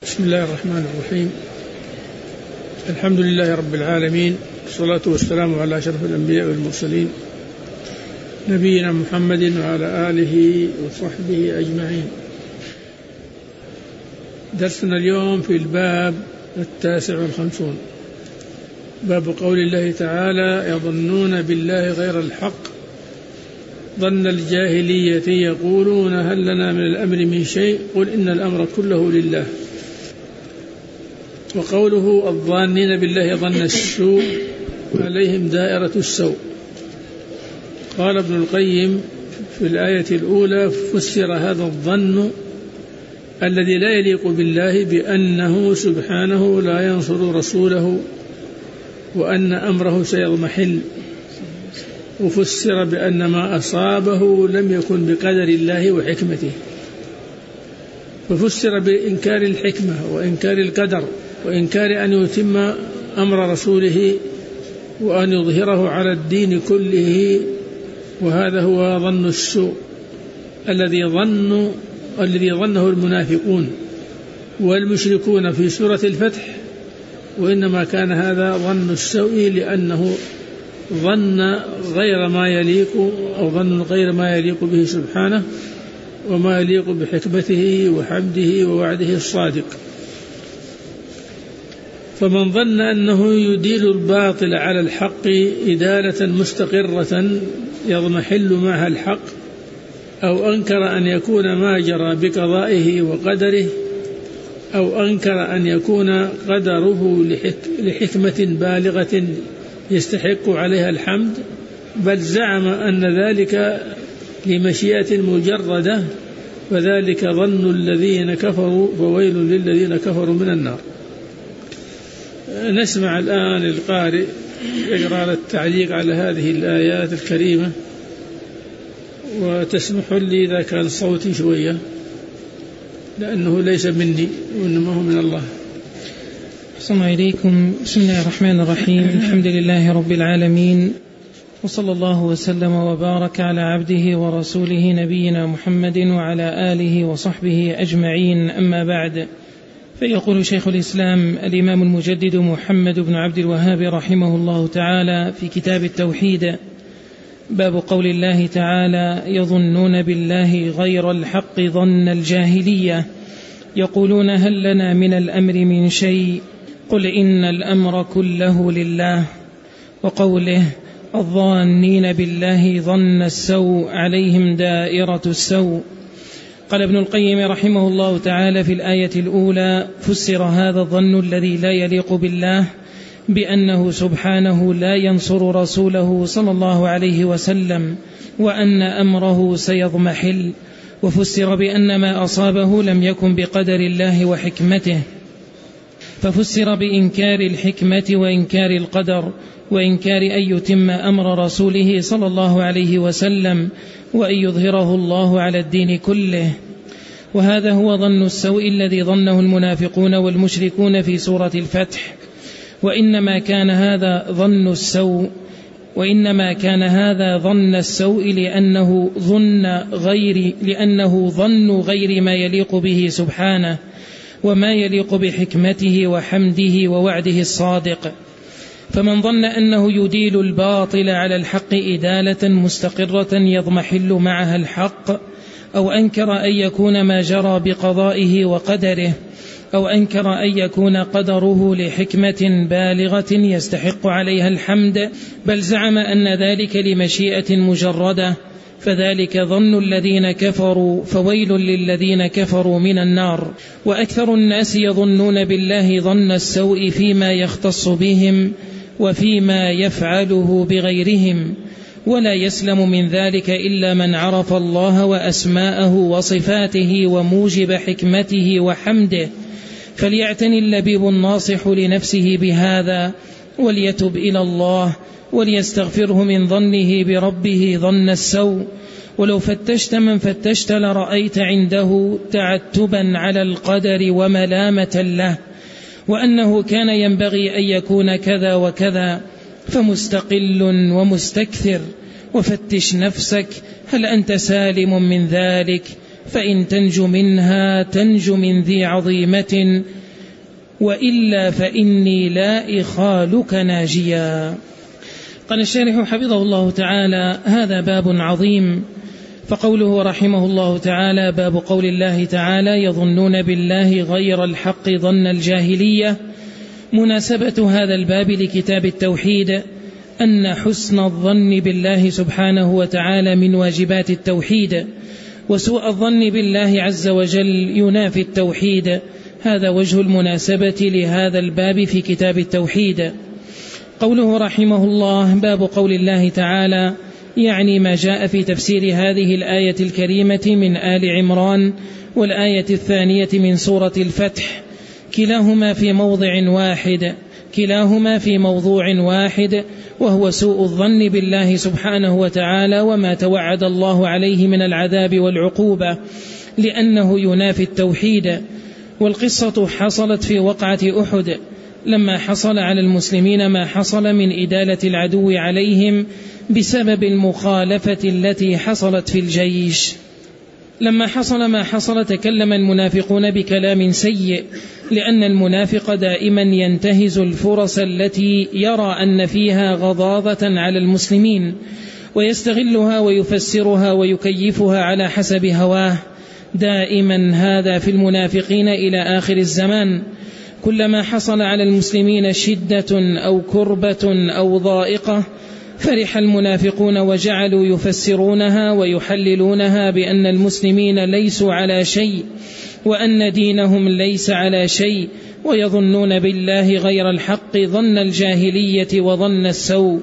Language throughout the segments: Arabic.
بسم الله الرحمن الرحيم. الحمد لله رب العالمين، والصلاة والسلام على أشرف الأنبياء والمرسلين نبينا محمد وعلى آله وصحبه أجمعين. درسنا اليوم في الباب 59، باب قول الله تعالى: يظنون بالله غير الحق ظن الجاهلية يقولون هل لنا من الأمر من شيء قل إن الأمر كله لله. وقوله الظانين بالله ظن السوء عليهم دائرة السوء. قال ابن القيم في الآية الأولى: فسر هذا الظن الذي لا يليق بالله بأنه سبحانه لا ينصر رسوله وأن أمره سيضمحل، وفسر بأن ما أصابه لم يكن بقدر الله وحكمته، ففسر بإنكار الحكمة وإنكار القدر وإنكار أن يتم أمر رسوله وأن يظهره على الدين كله. وهذا هو ظن السوء الذي ظنه المنافقون والمشركون في سورة الفتح، وإنما كان هذا ظن السوء لأنه ظن غير ما يليق أو ظن غير ما يليق به سبحانه وما يليق بحكمته وحمده ووعده الصادق. فمن ظن أنه يديل الباطل على الحق إدالة مستقرة يضمحل معها الحق، أو أنكر أن يكون ما جرى بقضائه وقدره، أو أنكر أن يكون قدره لحكمة بالغة يستحق عليها الحمد، بل زعم أن ذلك لمشيئة مجردة، فذلك ظن الذين كفروا فويل للذين كفروا من النار. نسمع الآن القارئ يقرأ التعليق على هذه الآيات الكريمة، وتسمح لي إذا كان صوتي شوية لأنه ليس مني وإنما هو من الله. أحسن إليكم. بسم الله الرحمن الرحيم. الحمد لله رب العالمين، وصلى الله وسلم وبارك على عبده ورسوله نبينا محمد وعلى آله وصحبه أجمعين. أما بعد، فيقول شيخ الإسلام الإمام المجدد محمد بن عبد الوهاب رحمه الله تعالى في كتاب التوحيد: باب قول الله تعالى: يظنون بالله غير الحق ظن الجاهلية يقولون هل لنا من الأمر من شيء قل إن الأمر كله لله. وقوله: الظانين بالله ظن السوء عليهم دائرة السوء. قال ابن القيم رحمه الله تعالى في الآية الأولى: فسر هذا الظن الذي لا يليق بالله بأنه سبحانه لا ينصر رسوله صلى الله عليه وسلم وأن أمره سيضمحل، وفسر بأن ما أصابه لم يكن بقدر الله وحكمته، ففسر بإنكار الحكمة وإنكار القدر وإنكار أن يتم أمر رسوله صلى الله عليه وسلم وأن يظهره الله على الدين كله. وهذا هو ظن السوء الذي ظنه المنافقون والمشركون في سورة الفتح. وإنما كان هذا ظن السوء لأنه ظن غير ما يليق به سبحانه وما يليق بحكمته وحمده ووعده الصادق. فمن ظن أنه يديل الباطل على الحق إدالة مستقرة يضمحل معها الحق، أو أنكر أن يكون ما جرى بقضائه وقدره، أو أنكر أن يكون قدره لحكمة بالغة يستحق عليها الحمد، بل زعم أن ذلك لمشيئة مجردة، فذلك ظن الذين كفروا فويل للذين كفروا من النار. وأكثر الناس يظنون بالله ظن السوء فيما يختص بهم وفيما يفعله بغيرهم، ولا يسلم من ذلك إلا من عرف الله وأسماءه وصفاته وموجب حكمته وحمده. فليعتني اللبيب الناصح لنفسه بهذا، وليتب إلى الله، وليستغفره من ظنه بربه ظن السوء. ولو فتشت من فتشت لرأيت عنده تعتبا على القدر وملامة له، وأنه كان ينبغي أن يكون كذا وكذا، فمستقل ومستكثر. وفتش نفسك هل أنت سالم من ذلك فإن تنج منها تنج من ذي عظيمة، وإلا فإني لا إخالك ناجيا. قال الشارح حفظه الله تعالى: هذا باب عظيم. فقوله رحمه الله تعالى: باب قول الله تعالى: يظنون بالله غير الحق ظن الجاهلية. مناسبة هذا الباب لكتاب التوحيد أن حسن الظن بالله سبحانه وتعالى من واجبات التوحيد، وسوء الظن بالله عز وجل ينافي التوحيد. هذا وجه المناسبة لهذا الباب في كتاب التوحيد. قوله رحمه الله: باب قول الله تعالى، يعني ما جاء في تفسير هذه الآية الكريمة من آل عمران والآية الثانية من سورة الفتح، كلاهما في موضوع واحد، وهو سوء الظن بالله سبحانه وتعالى وما توعد الله عليه من العذاب والعقوبة، لأنه ينافي التوحيد. والقصة حصلت في وقعة أحد، لما حصل على المسلمين ما حصل من إدالة العدو عليهم بسبب المخالفة التي حصلت في الجيش. لما حصل ما حصل تكلم المنافقون بكلام سيء، لأن المنافق دائما ينتهز الفرص التي يرى أن فيها غضاضة على المسلمين، ويستغلها ويفسرها ويكيفها على حسب هواه. دائما هذا في المنافقين إلى آخر الزمان. كلما حصل على المسلمين شدة أو كربة أو ضائقة فرح المنافقون وجعلوا يفسرونها ويحللونها بأن المسلمين ليسوا على شيء، وأن دينهم ليس على شيء، ويظنون بالله غير الحق ظن الجاهلية وظن السوء.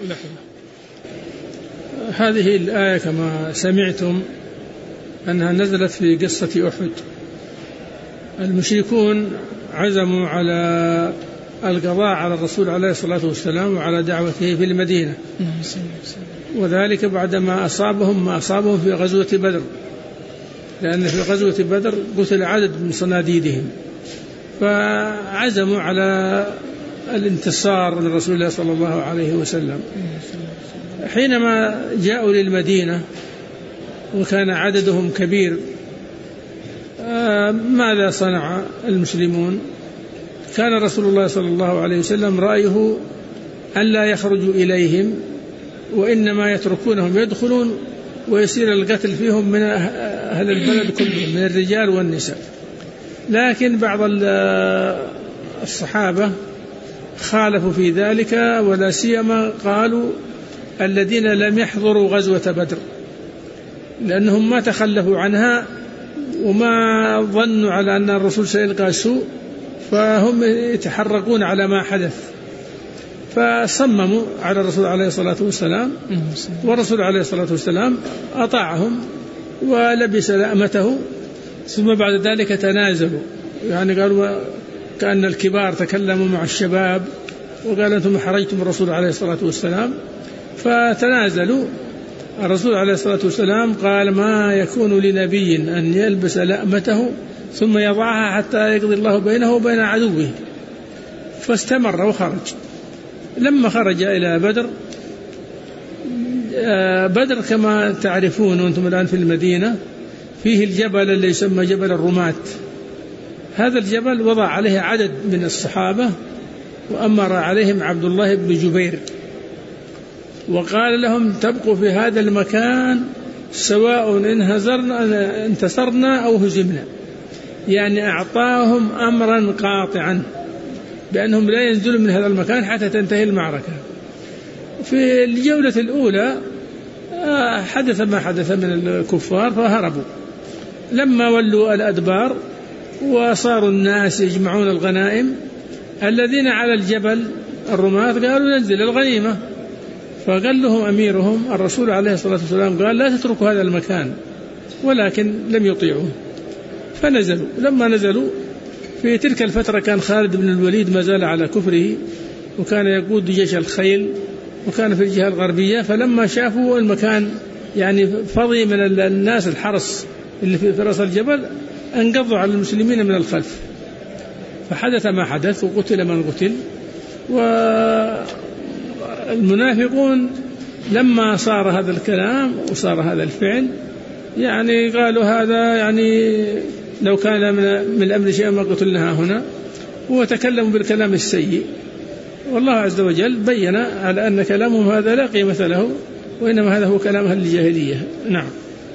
هذه الآية كما سمعتم أنها نزلت في قصة أحد. المشركون عزموا على القضاء على الرسول عليه الصلاة والسلام وعلى دعوته في المدينة، وذلك بعدما أصابهم ما أصابهم في غزوة بدر، لأن في غزوة بدر قتل عدد من صناديدهم، فعزموا على الانتصار لرسول الله صلى الله عليه وسلم. حينما جاءوا للمدينة وكان عددهم كبير، ماذا صنع المسلمون؟ كان رسول الله صلى الله عليه وسلم رأيه أن لا يخرجوا إليهم، وإنما يتركونهم يدخلون ويصير القتل فيهم من أهل البلد كلهم من الرجال والنساء. لكن بعض الصحابة خالفوا في ذلك، ولا سيما قالوا الذين لم يحضروا غزوة بدر، لأنهم ما تخلفوا عنها وما ظنوا على أن الرسول سيلقى سوء، فهم يتحرقون على ما حدث، فصمموا على الرسول عليه الصلاة والسلام، والرسول عليه الصلاة والسلام أطاعهم ولبس لأمته. ثم بعد ذلك تنازلوا، يعني قالوا كأن الكبار تكلموا مع الشباب وقال أنتم حرجتم الرسول عليه الصلاة والسلام، فتنازلوا. الرسول عليه الصلاة والسلام قال ما يكون لنبي أن يلبس لأمته ثم يضعها حتى يقضي الله بينه وبين عدوه، فاستمر وخرج. لما خرج إلى بدر، بدر كما تعرفون وأنتم الآن في المدينة فيه الجبل اللي يسمى جبل الرماة. هذا الجبل وضع عليه عدد من الصحابة وأمر عليهم عبد الله بن جبير، وقال لهم تبقوا في هذا المكان سواء انتصرنا أو هزمنا، يعني أعطاهم أمرا قاطعا بأنهم لا ينزلوا من هذا المكان حتى تنتهي المعركة. في الجولة الأولى حدث ما حدث من الكفار فهربوا. لما ولوا الأدبار وصاروا الناس يجمعون الغنائم، الذين على الجبل الرماة قالوا ننزل الغنيمة، فقال لهم أميرهم الرسول عليه الصلاة والسلام قال لا تتركوا هذا المكان، ولكن لم يطيعوه فنزلوا. لما نزلوا في تلك الفترة كان خالد بن الوليد ما زال على كفره، وكان يقود جيش الخيل، وكان في الجهة الغربية. فلما شافوا المكان يعني فضي من الناس الحرس اللي في رأس الجبل، انقضوا على المسلمين من الخلف، فحدث ما حدث وقتل من قتل. والمنافقون لما صار هذا الكلام وصار هذا الفعل يعني قالوا هذا يعني لو كان من الأمر شيئا ما قتلناها هنا، وتكلموا بالكلام السيء، والله عز وجل بين على أن كلامهم هذا لا قيمة له، وإنما هذا هو كلام أهل الجاهلية. نعم.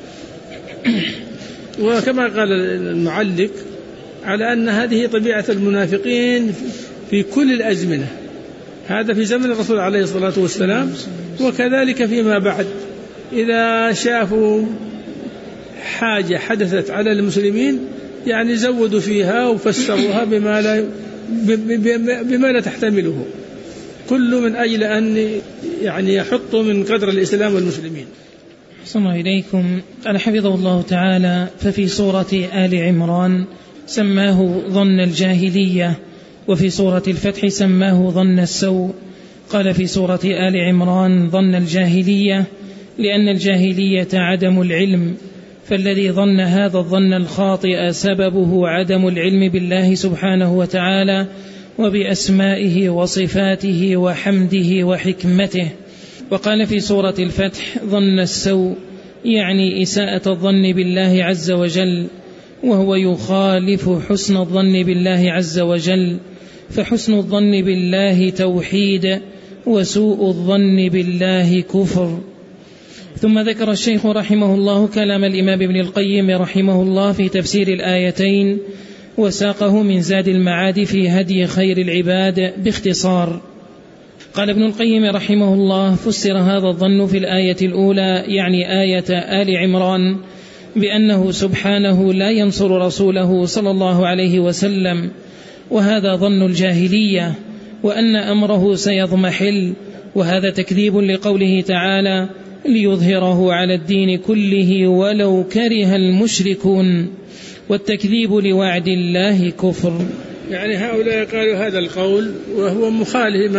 وكما قال المعلق على أن هذه طبيعة المنافقين في كل الأزمنة، هذا في زمن الرسول عليه الصلاة والسلام، وكذلك فيما بعد إذا شافوا حاجة حدثت على المسلمين يعني زودوا فيها وفسروها بما لا تحتمله، كل من أجل أن يعني يحطوا من قدر الإسلام والمسلمين. صلى الله إليكم. قال حفظه الله تعالى: ففي سورة آل عمران سماه ظن الجاهلية، وفي سورة الفتح سماه ظن السوء. قال في سورة آل عمران ظن الجاهلية لأن الجاهلية عدم العلم، فالذي ظن هذا الظن الخاطئ سببه عدم العلم بالله سبحانه وتعالى وبأسمائه وصفاته وحمده وحكمته. وقال في سورة الفتح ظن السوء يعني إساءة الظن بالله عز وجل، وهو يخالف حسن الظن بالله عز وجل، فحسن الظن بالله توحيد، وسوء الظن بالله كفر. ثم ذكر الشيخ رحمه الله كلام الإمام ابن القيم رحمه الله في تفسير الآيتين، وساقه من زاد المعاد في هدي خير العباد باختصار. قال ابن القيم رحمه الله: فسر هذا الظن في الآية الأولى يعني آية آل عمران بأنه سبحانه لا ينصر رسوله صلى الله عليه وسلم، وهذا ظن الجاهلية، وأن أمره سيضمحل، وهذا تكذيب لقوله تعالى: ليظهره على الدين كله ولو كره المشركون، والتكذيب لوعد الله كفر. يعني هؤلاء قالوا هذا القول وهو مخالف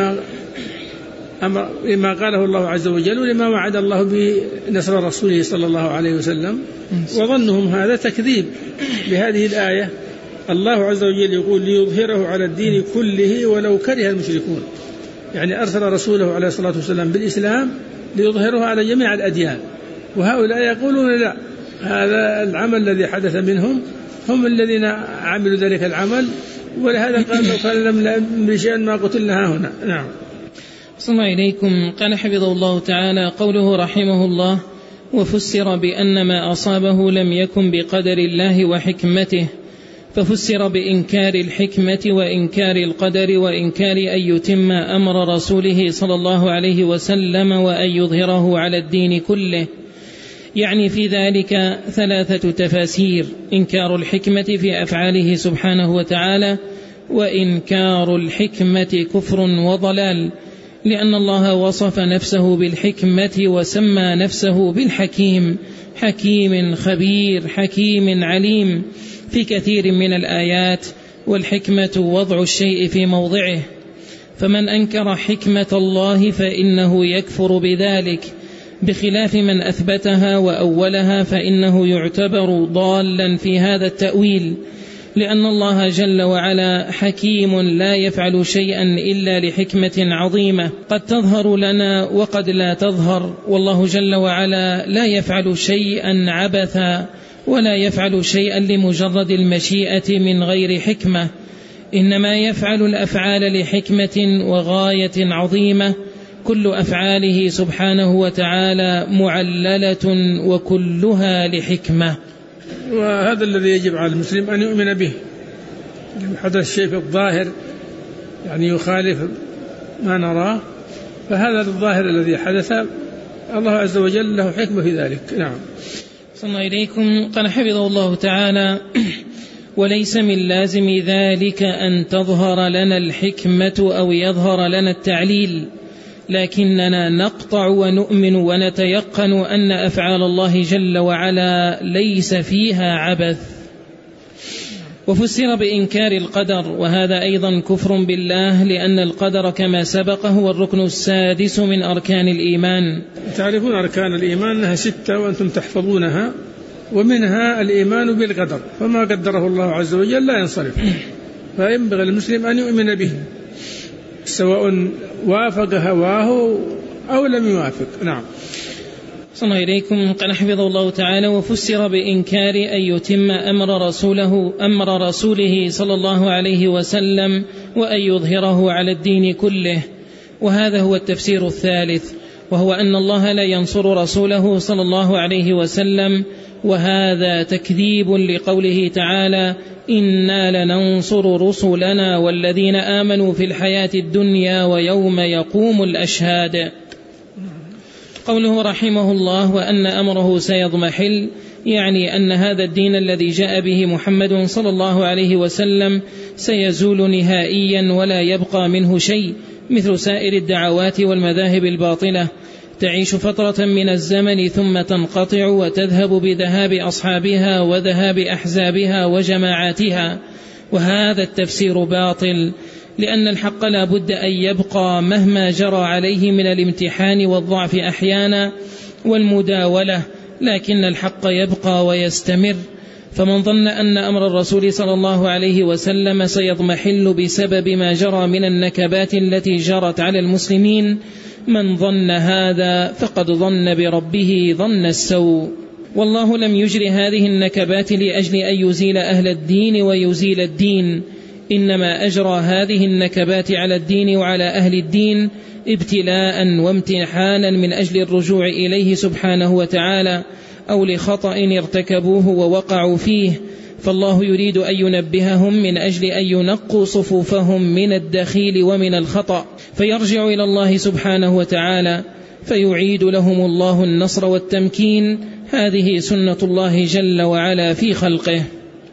لما قاله الله عز وجل ولما وعد الله بنصر رسوله صلى الله عليه وسلم، وظنهم هذا تكذيب بهذه الآية. الله عز وجل يقول: ليظهره على الدين كله ولو كره المشركون، يعني أرسل رسوله عليه الصلاة والسلام بالإسلام ليظهره على جميع الأديان، وهؤلاء يقولون لا، هذا العمل الذي حدث منهم هم الذين عملوا ذلك العمل، ولهذا قال: لو كان لم شيئا ما قتلناها هنا. نعم. صلى الله إليكم. قال حفظه الله تعالى: قوله رحمه الله: وفسر بأن ما أصابه لم يكن بقدر الله وحكمته، ففسر بإنكار الحكمة وإنكار القدر وإنكار أن يتم أمر رسوله صلى الله عليه وسلم وأن يظهره على الدين كله. يعني في ذلك ثلاثة تفاسير: إنكار الحكمة في أفعاله سبحانه وتعالى، وإنكار الحكمة كفر وضلال، لأن الله وصف نفسه بالحكمة وسمى نفسه بالحكيم، حكيم خبير حكيم عليم في كثير من الآيات، والحكمة وضع الشيء في موضعه، فمن أنكر حكمة الله فإنه يكفر بذلك، بخلاف من أثبتها وأولها فإنه يعتبر ضالا في هذا التأويل، لأن الله جل وعلا حكيم لا يفعل شيئا إلا لحكمة عظيمة قد تظهر لنا وقد لا تظهر، والله جل وعلا لا يفعل شيئا عبثا ولا يفعل شيئا لمجرد المشيئة من غير حكمة، إنما يفعل الأفعال لحكمة وغاية عظيمة، كل أفعاله سبحانه وتعالى معللة وكلها لحكمة. وهذا الذي يجب على المسلم أن يؤمن به. حدث الشيء في الظاهر يعني يخالف ما نراه، فهذا الظاهر الذي حدث الله عز وجل له حكمة في ذلك. نعم. صلى الله إليكم. قال حفظه الله تعالى: وليس من لازم ذلك أن تظهر لنا الحكمة أو يظهر لنا التعليل، لكننا نقطع ونؤمن ونتيقن أن أفعال الله جل وعلا ليس فيها عبث. وفسر بإنكار القدر، وهذا أيضا كفر بالله، لأن القدر كما سبق هو الركن السادس من أركان الإيمان. تعرفون أركان الإيمان أنها 6 وأنتم تحفظونها، ومنها الإيمان بالقدر، فما قدره الله عز وجل لا ينصرف، فينبغي المسلم أن يؤمن به سواء وافق هواه أو لم يوافق. نعم. صلى إليكم. قال حفظه الله تعالى: وفسر بإنكار أن يتم أمر رسوله صلى الله عليه وسلم وأن يظهره على الدين كله. وهذا هو التفسير الثالث، وهو أن الله لا ينصر رسوله صلى الله عليه وسلم، وهذا تكذيب لقوله تعالى: إنا لننصر رسلنا والذين آمنوا في الحياة الدنيا ويوم يقوم الأشهاد. قوله رحمه الله: وأن أمره سيضمحل، يعني أن هذا الدين الذي جاء به محمد صلى الله عليه وسلم سيزول نهائيا ولا يبقى منه شيء، مثل سائر الدعوات والمذاهب الباطلة، تعيش فترة من الزمن ثم تنقطع وتذهب بذهاب أصحابها وذهاب أحزابها وجماعاتها. وهذا التفسير باطل، لأن الحق لا بد أن يبقى مهما جرى عليه من الامتحان والضعف أحيانا والمداولة، لكن الحق يبقى ويستمر. فمن ظن أن أمر الرسول صلى الله عليه وسلم سيضمحل بسبب ما جرى من النكبات التي جرت على المسلمين، من ظن هذا فقد ظن بربه ظن السوء. والله لم يجر هذه النكبات لأجل أن يزيل أهل الدين ويزيل الدين، إنما أجرى هذه النكبات على الدين وعلى أهل الدين ابتلاء وامتحانا من أجل الرجوع إليه سبحانه وتعالى، أو لخطأ ارتكبوه ووقعوا فيه، فالله يريد أن ينبههم من أجل أن ينقوا صفوفهم من الدخيل ومن الخطأ، فيرجع إلى الله سبحانه وتعالى فيعيد لهم الله النصر والتمكين. هذه سنة الله جل وعلا في خلقه.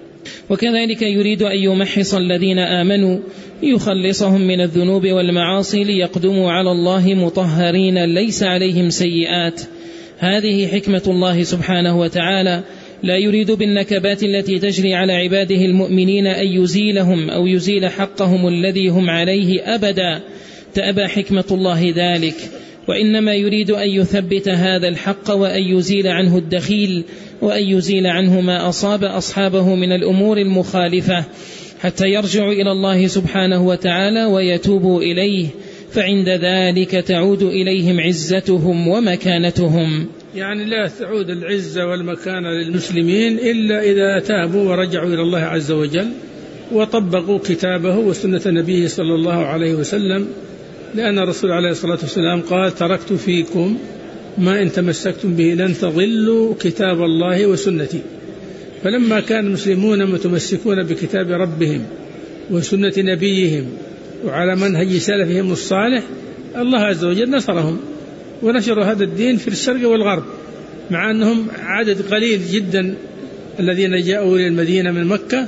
وكذلك يريد أن يمحص الذين آمنوا، يخلصهم من الذنوب والمعاصي ليقدموا على الله مطهرين ليس عليهم سيئات. هذه حكمة الله سبحانه وتعالى، لا يريد بالنكبات التي تجري على عباده المؤمنين أن يزيلهم أو يزيل حقهم الذي هم عليه أبدا، تأبى حكمة الله ذلك، وإنما يريد أن يثبت هذا الحق وأن يزيل عنه الدخيل، وأن يزيل عنه ما أصاب أصحابه من الأمور المخالفة، حتى يرجعوا إلى الله سبحانه وتعالى ويتوبوا إليه، فعند ذلك تعود إليهم عزتهم ومكانتهم. يعني لا تعود العزة والمكانة للمسلمين إلا إذا تابوا ورجعوا إلى الله عز وجل وطبقوا كتابه وسنة نبيه صلى الله عليه وسلم، لأن الرسول عليه الصلاة والسلام قال: تركت فيكم ما إن تمسكتم به لن تضلوا كتاب الله وسنتي. فلما كان المسلمون متمسكون بكتاب ربهم وسنة نبيهم وعلى منهج سلفهم الصالح، الله عز وجل نصرهم ونشروا هذا الدين في الشرق والغرب، مع أنهم عدد قليل جدا الذين جاءوا إلى المدينة من مكة،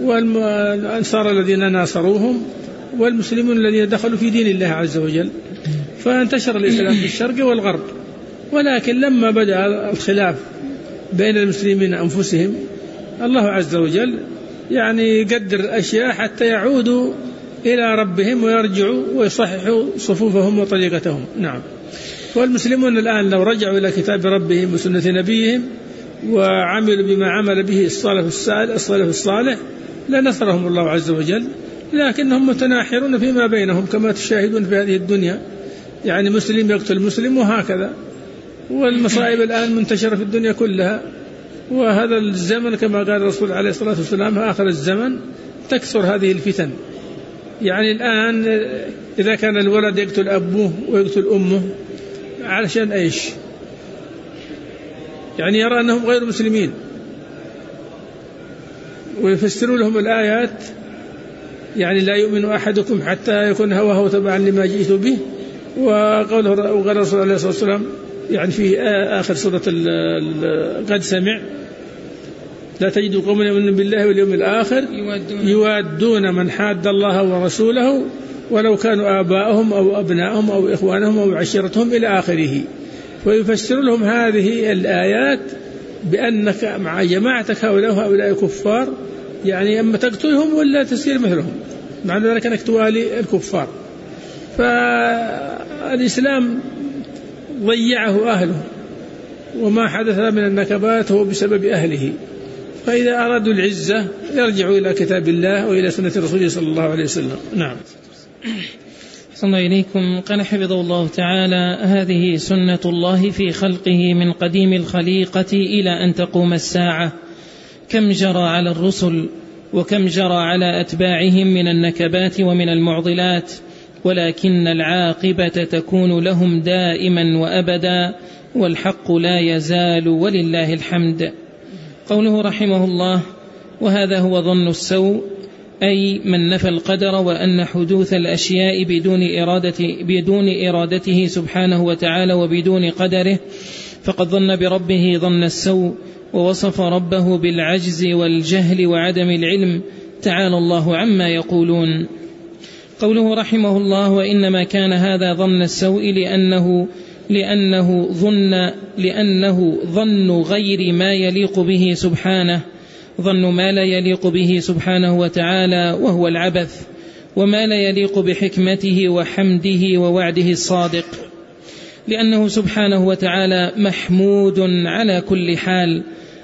والأنصار الذين ناصروهم، والمسلمون الذين دخلوا في دين الله عز وجل، فانتشر الإسلام في الشرق والغرب. ولكن لما بدأ الخلاف بين المسلمين أنفسهم، الله عز وجل يعني يقدر الأشياء حتى يعودوا إلى ربهم ويرجعوا ويصححوا صفوفهم وطريقتهم. نعم. والمسلمون الآن لو رجعوا إلى كتاب ربهم وسنة نبيهم وعملوا بما عمل به الصالح الصالح لنصرهم الله عز وجل، لكنهم متناحرون فيما بينهم كما تشاهدون في هذه الدنيا، يعني مسلم يقتل مسلم وهكذا، والمصائب الآن منتشرة في الدنيا كلها. وهذا الزمن كما قال الرسول عليه الصلاة والسلام: آخر الزمن تكثر هذه الفتن. يعني الآن إذا كان الولد يقتل أبوه ويقتل أمه علشان إيش؟ يعني يرى أنهم غير مسلمين، ويفسروا لهم الآيات، يعني لا يؤمن أحدكم حتى يكون هواه تبعا لما جئت به. وقال الرسول عليه الصلاة والسلام يعني في آخر سورة قد سمع: لا تجد قوما يؤمنون بالله واليوم الآخر يوادون من حاد الله ورسوله ولو كانوا آباءهم أو أبناءهم أو إخوانهم أو عشيرتهم إلى آخره. ويفسر لهم هذه الآيات بأنك مع جماعتك هؤلاء كفار، يعني أما تقتلهم ولا تسير مثلهم، معنى ذلك أنك توالي الكفار. فالإسلام ضيعه أهله، وما حدث من النكبات هو بسبب أهله. فإذا أرادوا العزة يرجعوا إلى كتاب الله وإلى سنة رسوله صلى الله عليه وسلم. نعم. صلى الله إليكم. قال حفظه الله تعالى: هذه سنة الله في خلقه من قديم الخليقة إلى أن تقوم الساعة، كم جرى على الرسل وكم جرى على أتباعهم من النكبات ومن المعضلات، ولكن العاقبة تكون لهم دائما وأبدا، والحق لا يزال ولله الحمد. قوله رحمه الله: وهذا هو ظن السوء، أي من نفى القدر وأن حدوث الأشياء بدون إرادته سبحانه وتعالى وبدون قدره، فقد ظن بربه ظن السوء، ووصف ربه بالعجز والجهل وعدم العلم، تعالى الله عما يقولون. قوله رحمه الله: وإنما كان هذا ظن السوء لأنه ظن غير ما يليق به سبحانه، ظن ما لا يليق به سبحانه وتعالى وهو العبث، وما لا يليق بحكمته وحمده ووعده الصادق، لأنه سبحانه وتعالى محمود على كل حال،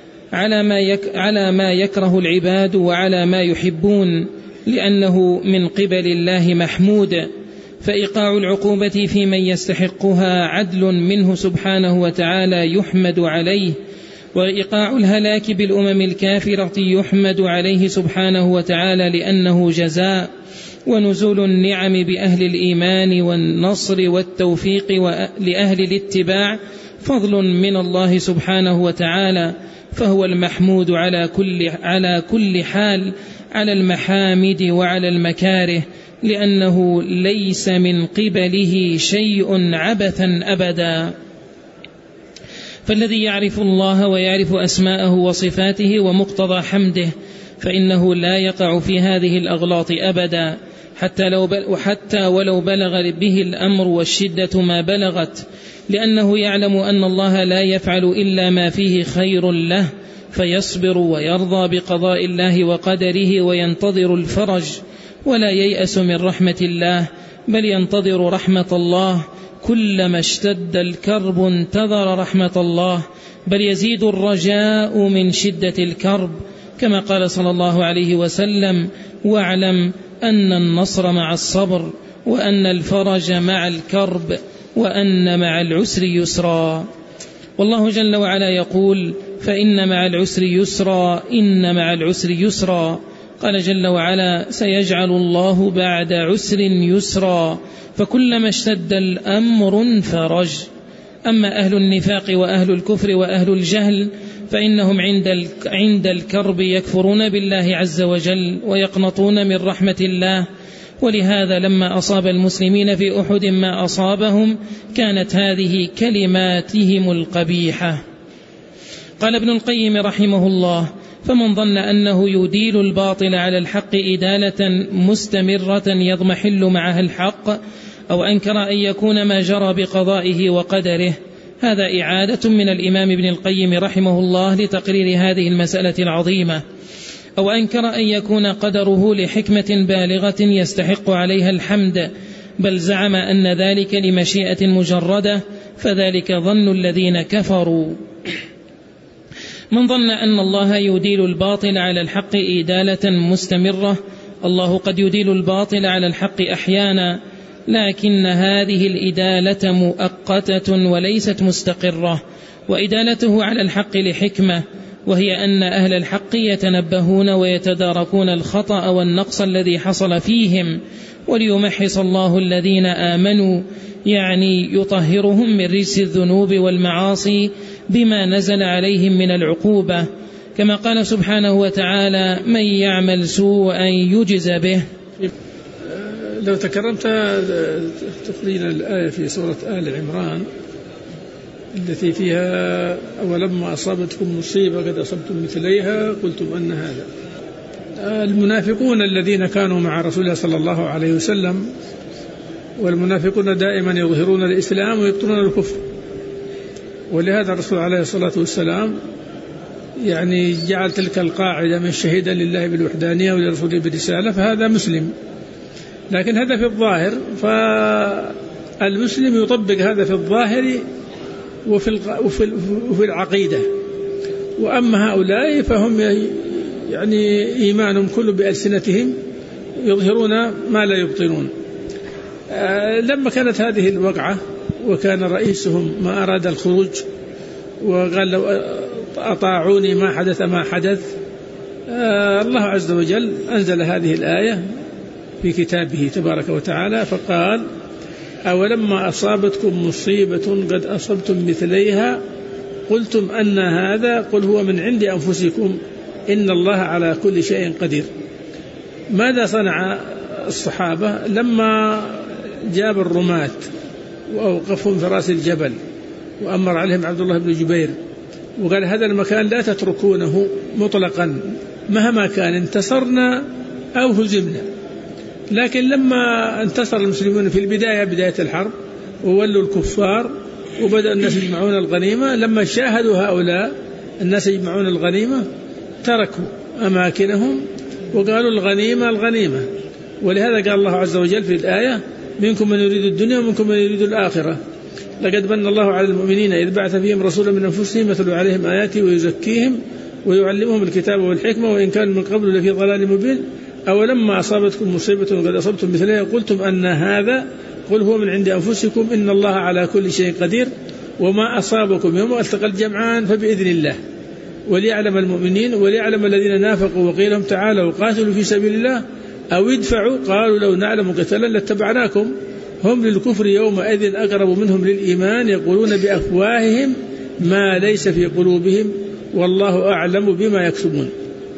على ما يكره العباد وعلى ما يحبون، لأنه من قبل الله محمود. فإيقاع العقوبة في من يستحقها عدل منه سبحانه وتعالى يحمد عليه، وإيقاع الهلاك بالأمم الكافرة يحمد عليه سبحانه وتعالى لأنه جزاء، ونزول النعم بأهل الإيمان والنصر والتوفيق لأهل الاتباع فضل من الله سبحانه وتعالى، فهو المحمود على كل حال، على المحامد وعلى المكاره، لأنه ليس من قبله شيء عبثا أبدا. فالذي يعرف الله ويعرف أسماءه وصفاته ومقتضى حمده فإنه لا يقع في هذه الأغلاط أبدا، حتى ولو بلغ به الأمر والشدة ما بلغت، لأنه يعلم أن الله لا يفعل إلا ما فيه خير له، فيصبر ويرضى بقضاء الله وقدره وينتظر الفرج، ولا ييأس من رحمة الله، بل ينتظر رحمة الله. كلما اشتد الكرب انتظر رحمة الله، بل يزيد الرجاء من شدة الكرب، كما قال صلى الله عليه وسلم: واعلم أن النصر مع الصبر، وأن الفرج مع الكرب، وأن مع العسر يسرا. والله جل وعلا يقول: فإن مع العسر يسرا، إن مع العسر يسرا. قال جل وعلا: سيجعل الله بعد عسر يسرا، فكلما اشتد الأمر انفرج. أما أهل النفاق وأهل الكفر وأهل الجهل فإنهم عند الكرب يكفرون بالله عز وجل ويقنطون من رحمة الله، ولهذا لما أصاب المسلمين في أحد ما أصابهم كانت هذه كلماتهم القبيحة. قال ابن القيم رحمه الله: فمن ظن أنه يديل الباطل على الحق إدالة مستمرة يضمحل معها الحق، أو أنكر أن يكون ما جرى بقضائه وقدره، هذا إعادة من الإمام ابن القيم رحمه الله لتقرير هذه المسألة العظيمة. أو أنكر أن يكون قدره لحكمة بالغة يستحق عليها الحمد، بل زعم أن ذلك لمشيئة مجردة، فذلك ظن الذين كفروا. من ظن أن الله يديل الباطل على الحق إدالة مستمرة، الله قد يديل الباطل على الحق أحيانا، لكن هذه الإدالة مؤقتة وليست مستقرة، وإدالته على الحق لحكمة، وهي أن أهل الحق يتنبهون ويتداركون الخطأ والنقص الذي حصل فيهم، وليمحص الله الذين آمنوا، يعني يطهرهم من رجس الذنوب والمعاصي بما نزل عليهم من العقوبة، كما قال سبحانه وتعالى: من يعمل سوءا يجز به. لو تكرمت تقرين الآية في سورة آل عمران التي فيها: أولما أصابتكم مصيبة قد أصبتم مثليها قلتم أن هذا. المنافقون الذين كانوا مع رسول الله صلى الله عليه وسلم، والمنافقون دائما يظهرون الإسلام ويبطنون الكفر، ولهذا الرسول عليه الصلاة والسلام يعني جعل تلك القاعدة: من شهد لله بالوحدانية ولرسوله بالرسالة فهذا مسلم. لكن هذا في الظاهر، فالمسلم يطبق هذا في الظاهر وفي العقيدة. وأما هؤلاء فهم يعني إيمانهم كله بألسنتهم، يظهرون ما لا يبطنون. لما كانت هذه الوقعة وكان رئيسهم ما أراد الخروج وقال لو أطاعوني ما حدث ما حدث، الله عز وجل أنزل هذه الآية في كتابه تبارك وتعالى فقال: أولما أصابتكم مصيبة قد أصبتم مثليها قلتم أن هذا قل هو من عند أنفسكم إن الله على كل شيء قدير. ماذا صنع الصحابة لما جاب الرماة وأوقفهم في رأس الجبل وأمر عليهم عبد الله بن جبير وقال: هذا المكان لا تتركونه مطلقا مهما كان، انتصرنا أو هزمنا. لكن لما انتصر المسلمون في البداية، بداية الحرب، وولوا الكفار وبدأ الناس يجمعون الغنيمة، لما شاهدوا هؤلاء الناس يجمعون الغنيمة تركوا أماكنهم وقالوا: الغنيمة الغنيمة. ولهذا قال الله عز وجل في الآية: منكم من يريد الدنيا ومنكم من يريد الآخرة، لقد من الله على المؤمنين إذ بعث فيهم رسولا من أنفسهم يتلو عليهم آياته ويزكيهم ويعلمهم الكتاب والحكمة وإن كانوا من قبل لفي ضلال مبين. أولما أصابتكم مصيبة قد أصبتم مثلها قلتم أن هذا قل هو من عند أنفسكم إن الله على كل شيء قدير وما أصابكم يوم التقى الجمعان فبإذن الله وليعلم المؤمنين وليعلم الذين نافقوا وقيل لهم تعالوا قاتلوا في سبيل الله أو ادفعوا قالوا لو نعلم قتالا لاتبعناكم هم للكفر يومئذ أقرب منهم للإيمان يقولون بأفواههم ما ليس في قلوبهم والله أعلم بما يكسبون.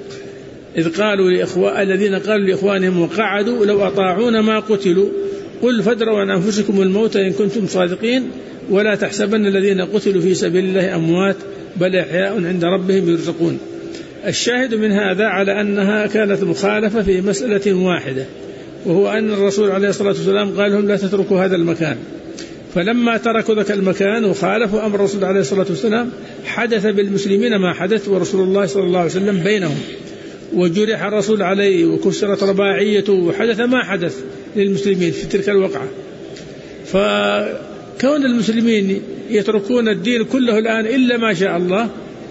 إذ قالوا الذين قالوا لإخوانهم وقعدوا لو أطاعونا ما قتلوا قل فادروا عن أنفسكم الموت إن كنتم صادقين ولا تحسبن الذين قتلوا في سبيل الله أموات بل أحياء عند ربهم يرزقون. الشاهد من هذا على أنها كانت مخالفة في مسألة واحدة، وهو أن الرسول عليه الصلاة والسلام قال لهم لا تتركوا هذا المكان، فلما تركوا ذاك المكان وخالفوا أمر الرسول عليه الصلاة والسلام حدث بالمسلمين ما حدث ورسول الله صلى الله عليه وسلم بينهم، وجرح الرسول عليه وكسرت رباعيته وحدث ما حدث للمسلمين في تلك الوقعة. فكون المسلمين يتركون الدين كله الآن إلا ما شاء الله،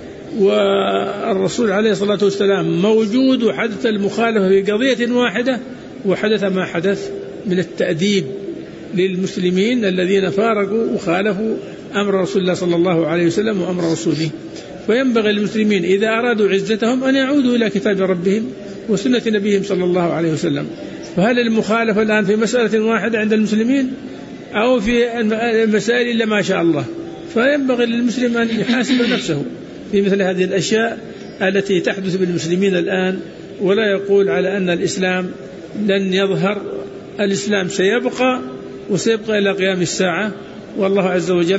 والرسول عليه الصلاة والسلام موجود وحدث المخالفة في قضية واحدة وحدث ما حدث من التأديب للمسلمين الذين فارقوا وخالفوا أمر رسول الله صلى الله عليه وسلم وأمر رسوله. فينبغي للمسلمين إذا أرادوا عزتهم أن يعودوا إلى كتاب ربهم وسنة نبيهم صلى الله عليه وسلم. فهل المخالفة الآن في مسألة واحدة عند المسلمين أو في المسائل إلا ما شاء الله؟ فينبغي للمسلم أن يحاسب نفسه في مثل هذه الأشياء التي تحدث بالمسلمين الآن، ولا يقول على أن الإسلام لن يظهر. الإسلام سيبقى وسيبقى إلى قيام الساعة، والله عز وجل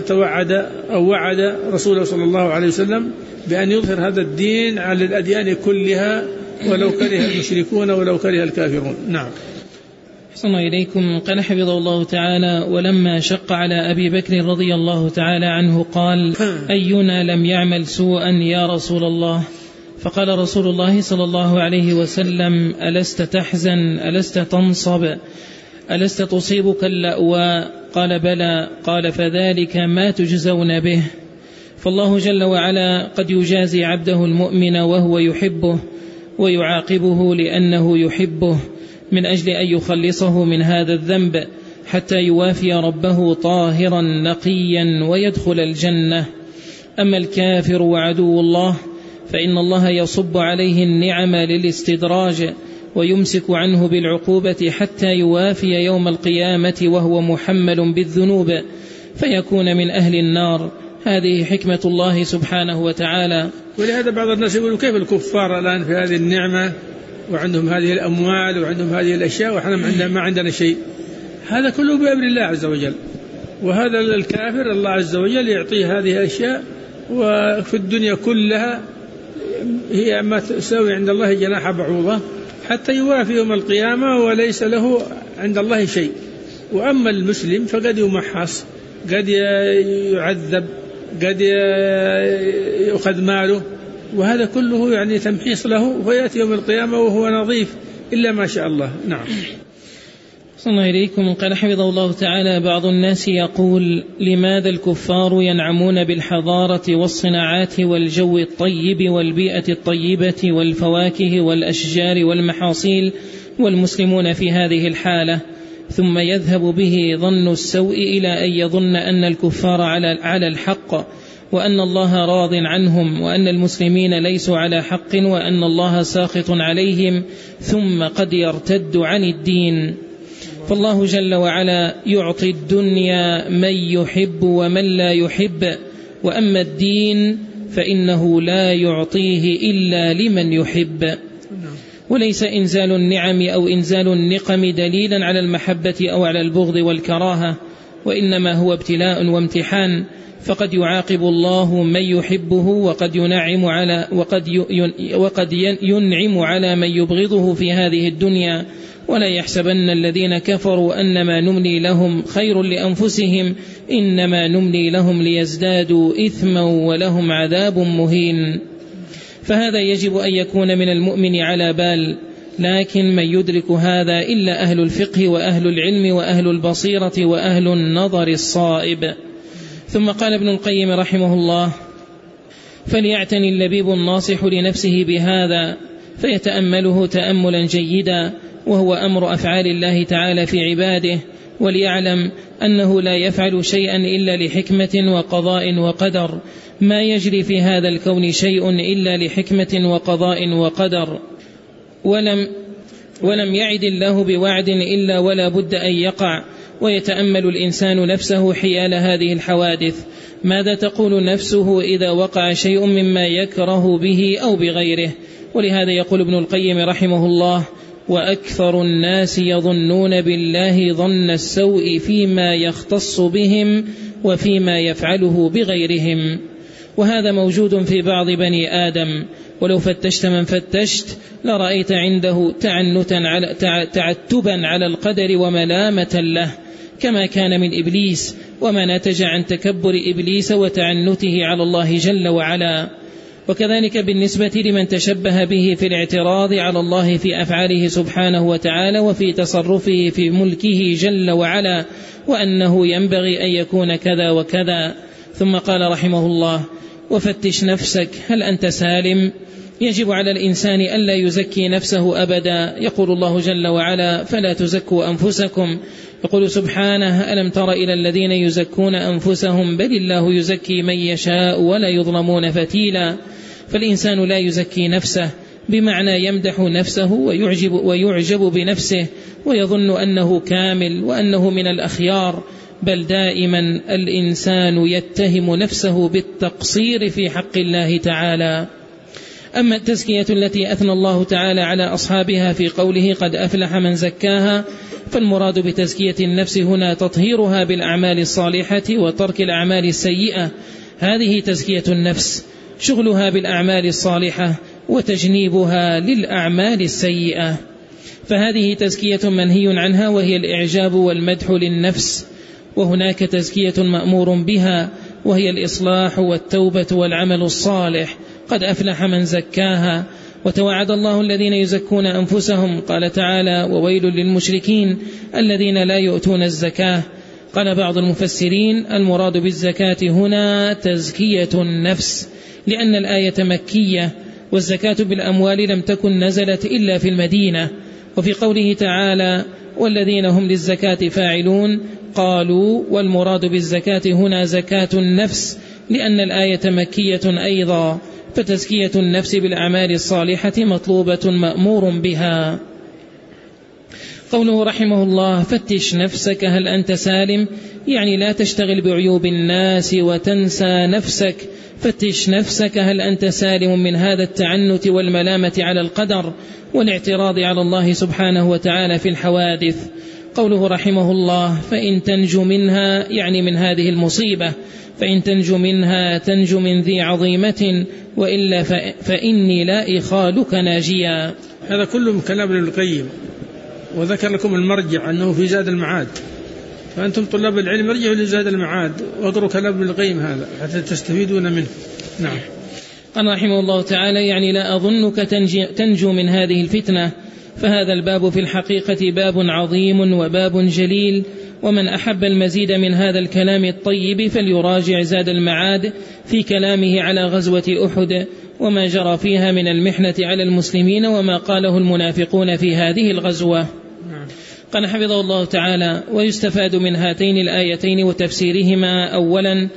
وعد رسوله صلى الله عليه وسلم بأن يظهر هذا الدين على الأديان كلها ولو كره المشركون ولو كره الكافرون. نعم. أحسن إليكم. قال حفظه الله تعالى: ولما شق على أبي بكر رضي الله تعالى عنه قال: أينا لم يعمل سوءا يا رسول الله؟ فقال رسول الله صلى الله عليه وسلم: ألست تحزن؟ ألست تنصب؟ ألست تصيبك اللأواء؟ قال: بلى. قال: فذلك ما تجزون به. فالله جل وعلا قد يجازي عبده المؤمن وهو يحبه ويعاقبه لأنه يحبه من أجل أن يخلصه من هذا الذنب حتى يوافي ربه طاهرا نقيا ويدخل الجنة. أما الكافر وعدو الله فإن الله يصب عليه النعم للاستدراج ويمسك عنه بالعقوبة حتى يوافي يوم القيامة وهو محمل بالذنوب فيكون من أهل النار. هذه حكمة الله سبحانه وتعالى. ولهذا بعض الناس يقولوا كيف الكفار الآن في هذه النعمة وعندهم هذه الأموال وعندهم هذه الأشياء وإحنا ما عندنا شيء؟ هذا كله بأمر الله عز وجل، وهذا الكافر الله عز وجل يعطيه هذه الأشياء وفي الدنيا كلها هي ما تساوي عند الله جناح بعوضة حتى يوافي يوم القيامة وليس له عند الله شيء. وأما المسلم فقد يمحص، قد يعذب، قد يأخذ ماله، وهذا كله يعني تمحيص له فيأتي يوم القيامة وهو نظيف إلا ما شاء الله. نعم. صلى الله عليكم. قال حفظه الله تعالى: بعض الناس يقول: لماذا الكفار ينعمون بالحضارة والصناعات والجو الطيب والبيئة الطيبة والفواكه والأشجار والمحاصيل والمسلمون في هذه الحالة؟ ثم يذهب به ظن السوء إلى أن يظن أن الكفار على الحق، وأن الله راض عنهم، وأن المسلمين ليسوا على حق، وأن الله ساخط عليهم، ثم قد يرتد عن الدين. فالله جل وعلا يعطي الدنيا من يحب ومن لا يحب، وأما الدين فإنه لا يعطيه إلا لمن يحب. وليس إنزال النعم أو إنزال النقم دليلا على المحبة أو على البغض والكراهة، وإنما هو ابتلاء وامتحان، فقد يعاقب الله من يحبه وقد ينعم على من يبغضه في هذه الدنيا. ولا يحسبن الذين كفروا أنما نملي لهم خير لأنفسهم، إنما نملي لهم ليزدادوا إثما ولهم عذاب مهين. فهذا يجب أن يكون من المؤمن على بال، لكن من يدرك هذا إلا أهل الفقه وأهل العلم وأهل البصيرة وأهل النظر الصائب. ثم قال ابن القيم رحمه الله: فليعتني اللبيب الناصح لنفسه بهذا فيتأمله تأملا جيدا، وهو أمر أفعال الله تعالى في عباده، وليعلم أنه لا يفعل شيئا إلا لحكمة وقضاء وقدر، ما يجري في هذا الكون شيء إلا لحكمة وقضاء وقدر، ولم يعد الله بوعد إلا ولا بد أن يقع. ويتأمل الإنسان نفسه حيال هذه الحوادث، ماذا تقول نفسه إذا وقع شيء مما يكره به أو بغيره. ولهذا يقول ابن القيم رحمه الله: وأكثر الناس يظنون بالله ظن السوء فيما يختص بهم وفيما يفعله بغيرهم. وهذا موجود في بعض بني آدم، ولو فتشت من فتشت لرأيت عنده تعتبا على القدر وملامة له، كما كان من إبليس، وما نتج عن تكبر إبليس وتعنته على الله جل وعلا. وكذلك بالنسبة لمن تشبه به في الاعتراض على الله في أفعاله سبحانه وتعالى وفي تصرفه في ملكه جل وعلا، وأنه ينبغي أن يكون كذا وكذا. ثم قال رحمه الله: وفتش نفسك هل أنت سالم. يجب على الإنسان ألا يزكي نفسه أبدا. يقول الله جل وعلا: فلا تزكوا أنفسكم. يقول سبحانه: ألم تر إلى الذين يزكون أنفسهم بل الله يزكي من يشاء ولا يظلمون فتيلا. فالإنسان لا يزكي نفسه، بمعنى يمدح نفسه ويعجب بنفسه ويظن أنه كامل وأنه من الأخيار، بل دائما الإنسان يتهم نفسه بالتقصير في حق الله تعالى. أما التزكية التي أثنى الله تعالى على أصحابها في قوله: قد أفلح من زكاها، فالمراد بتزكية النفس هنا تطهيرها بالأعمال الصالحة وترك الأعمال السيئة. هذه تزكية النفس، شغلها بالأعمال الصالحة وتجنيبها للأعمال السيئة. فهذه تزكية منهي عنها، وهي الإعجاب والمدح للنفس. وهناك تزكية مأمور بها، وهي الإصلاح والتوبة والعمل الصالح. قد أفلح من زكاها. وتوعد الله الذين يزكون أنفسهم، قال تعالى: وويل للمشركين الذين لا يؤتون الزكاة. قال بعض المفسرين: المراد بالزكاة هنا تزكية النفس، لأن الآية مكية، والزكاة بالأموال لم تكن نزلت إلا في المدينة. وفي قوله تعالى: والذين هم للزكاة فاعلون، قالوا: والمراد بالزكاة هنا زكاة النفس، لأن الآية مكية أيضا، فتزكية النفس بالأعمال الصالحة مطلوبة مأمور بها. قوله رحمه الله: فتش نفسك هل أنت سالم، يعني لا تشتغل بعيوب الناس وتنسى نفسك. فتش نفسك هل أنت سالم من هذا التعنت والملامة على القدر والاعتراض على الله سبحانه وتعالى في الحوادث. قوله رحمه الله: فإن تنجو منها، يعني من هذه المصيبة، فإن تنجو منها تنجو من ذي عظيمة، وإلا فإني لا إخالك ناجيا. هذا كله من كلام ابن القيم، وذكر لكم المرجع أنه في زاد المعاد، فأنتم طلاب العلم ارجعوا لزاد المعاد واقروا كلام ابن القيم هذا حتى تستفيدون منه. نعم. قال رحمه الله تعالى: يعني لا أظنك تنجو من هذه الفتنة. فهذا الباب في الحقيقة باب عظيم وباب جليل، ومن أحب المزيد من هذا الكلام الطيب فليراجع زاد المعاد في كلامه على غزوة أحد وما جرى فيها من المحنة على المسلمين وما قاله المنافقون في هذه الغزوة. قال حفظه الله تعالى: ويستفاد من هاتين الآيتين وتفسيرهما: أولا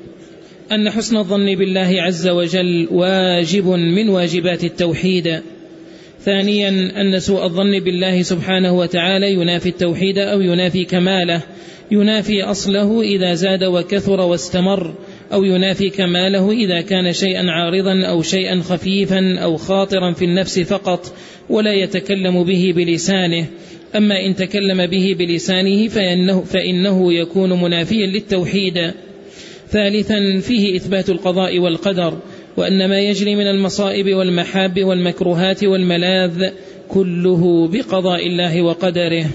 أن حسن الظن بالله عز وجل واجب من واجبات التوحيد. ثانيا أن سوء الظن بالله سبحانه وتعالى ينافي التوحيد أو ينافي كماله، ينافي أصله إذا زاد وكثر واستمر، أو ينافي كماله إذا كان شيئا عارضا أو شيئا خفيفا أو خاطرا في النفس فقط ولا يتكلم به بلسانه. أما إن تكلم به بلسانه فإنه يكون منافيا للتوحيد. ثالثا فيه إثبات القضاء والقدر، وأن ما يجري من المصائب والمحاب والمكروهات والملاذ كله بقضاء الله وقدره.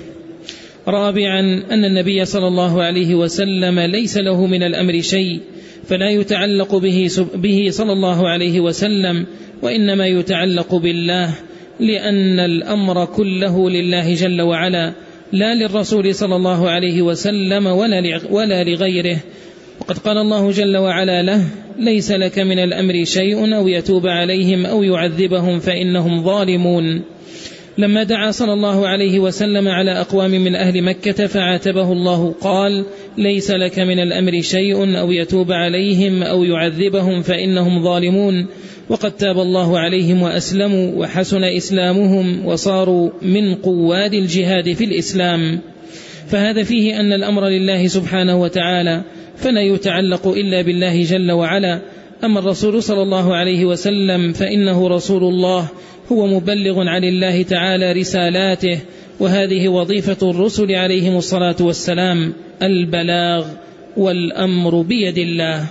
رابعا أن النبي صلى الله عليه وسلم ليس له من الأمر شيء، فلا يتعلق به صلى الله عليه وسلم، وإنما يتعلق بالله، لأن الأمر كله لله جل وعلا، لا للرسول صلى الله عليه وسلم ولا لغيره. وقد قال الله جل وعلا له: ليس لك من الأمر شيء أو يتوب عليهم أو يعذبهم فإنهم ظالمون. لما دعا صلى الله عليه وسلم على أقوام من أهل مكة فعاتبه الله قال: ليس لك من الأمر شيء أو يتوب عليهم أو يعذبهم فإنهم ظالمون. وقد تاب الله عليهم وأسلموا وحسن إسلامهم وصاروا من قواد الجهاد في الإسلام. فهذا فيه أن الأمر لله سبحانه وتعالى، فلا يتعلق إلا بالله جل وعلا. أما الرسول صلى الله عليه وسلم فإنه رسول الله، هو مبلغ عن الله تعالى رسالاته، وهذه وظيفة الرسل عليهم الصلاة والسلام، البلاغ، والأمر بيد الله.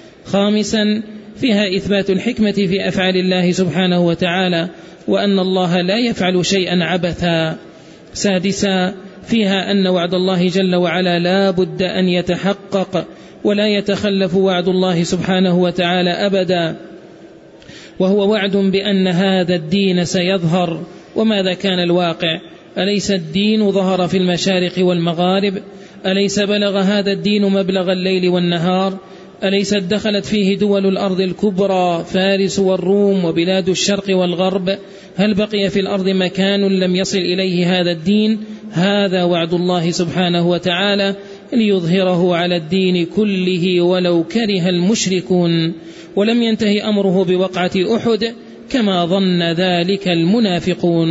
خامسا فيها إثبات الحكمة في أفعال الله سبحانه وتعالى، وأن الله لا يفعل شيئا عبثا. سادسا فيها أن وعد الله جل وعلا لا بد أن يتحقق، ولا يتخلف وعد الله سبحانه وتعالى أبدا، وهو وعد بأن هذا الدين سيظهر. وماذا كان الواقع؟ أليس الدين ظهر في المشارق والمغارب؟ أليس بلغ هذا الدين مبلغ الليل والنهار؟ أليست دخلت فيه دول الأرض الكبرى، فارس والروم وبلاد الشرق والغرب؟ هل بقي في الأرض مكان لم يصل إليه هذا الدين؟ هذا وعد الله سبحانه وتعالى ليظهره على الدين كله ولو كره المشركون. ولم ينتهي أمره بوقعة أحد كما ظن ذلك المنافقون.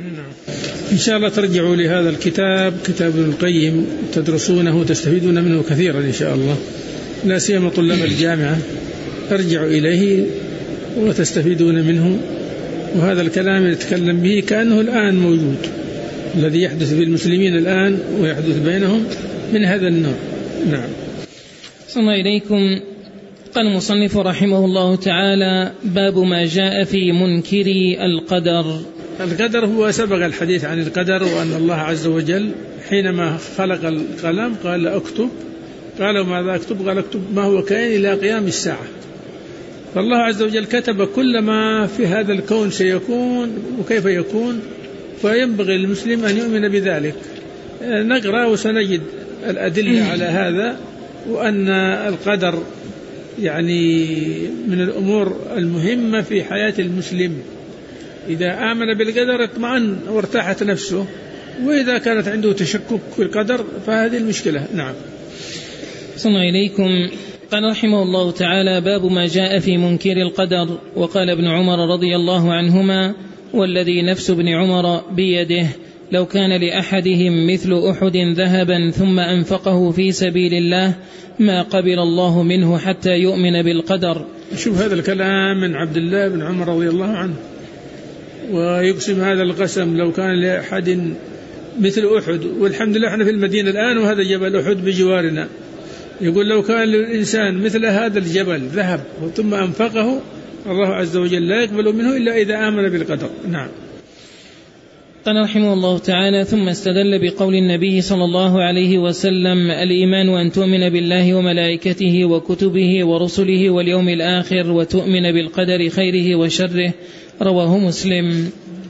إن شاء الله ترجعوا لهذا الكتاب، كتاب ابن القيم، تدرسونه وتستفيدون منه كثيرا إن شاء الله، لا سيما طلاب الجامعة، ارجعوا إليه وتستفيدون منه. وهذا الكلام يتكلم به كأنه الآن موجود، الذي يحدث في المسلمين الآن ويحدث بينهم من هذا النوع. نعم. صلى الله إليكم. قال المصنف رحمه الله تعالى: باب ما جاء في منكري القدر. القدر هو سبق الحديث عن القدر، وأن الله عز وجل حينما خلق القلم قال أكتب، قال ماذا أكتب؟ قال أكتب ما هو كائن إلى قيام الساعة. فالله عز وجل كتب كل ما في هذا الكون سيكون وكيف يكون، فينبغي للمسلم أن يؤمن بذلك. نقرأ وسنجد الأدلة على هذا، وأن القدر يعني من الأمور المهمة في حياة المسلم. إذا آمن بالقدر اطمأن وارتاحت نفسه، وإذا كانت عنده تشكك في القدر فهذه المشكلة. نعم. صلى الله إليكم. قال رحمه الله تعالى: باب ما جاء في منكر القدر. وقال ابن عمر رضي الله عنهما: والذي نفس ابن عمر بيده لو كان لأحدهم مثل أحد ذهبا ثم أنفقه في سبيل الله ما قبل الله منه حتى يؤمن بالقدر. شوف هذا الكلام من عبد الله بن عمر رضي الله عنه، ويقسم هذا القسم لو كان لأحد مثل أحد، والحمد لله احنا في المدينة الآن وهذا جبل أحد بجوارنا. يقول لو كان للإنسان مثل هذا الجبل ذهب ثم أنفقه، الله عز وجل لا يقبل منه إلا إذا آمن بالقدر. نعم. قال رحمه الله تعالى: ثم استدل بقول النبي صلى الله عليه وسلم: الإيمان أن تؤمن بالله وملائكته وكتبه ورسله واليوم الآخر وتؤمن بالقدر خيره وشره. رواه مسلم.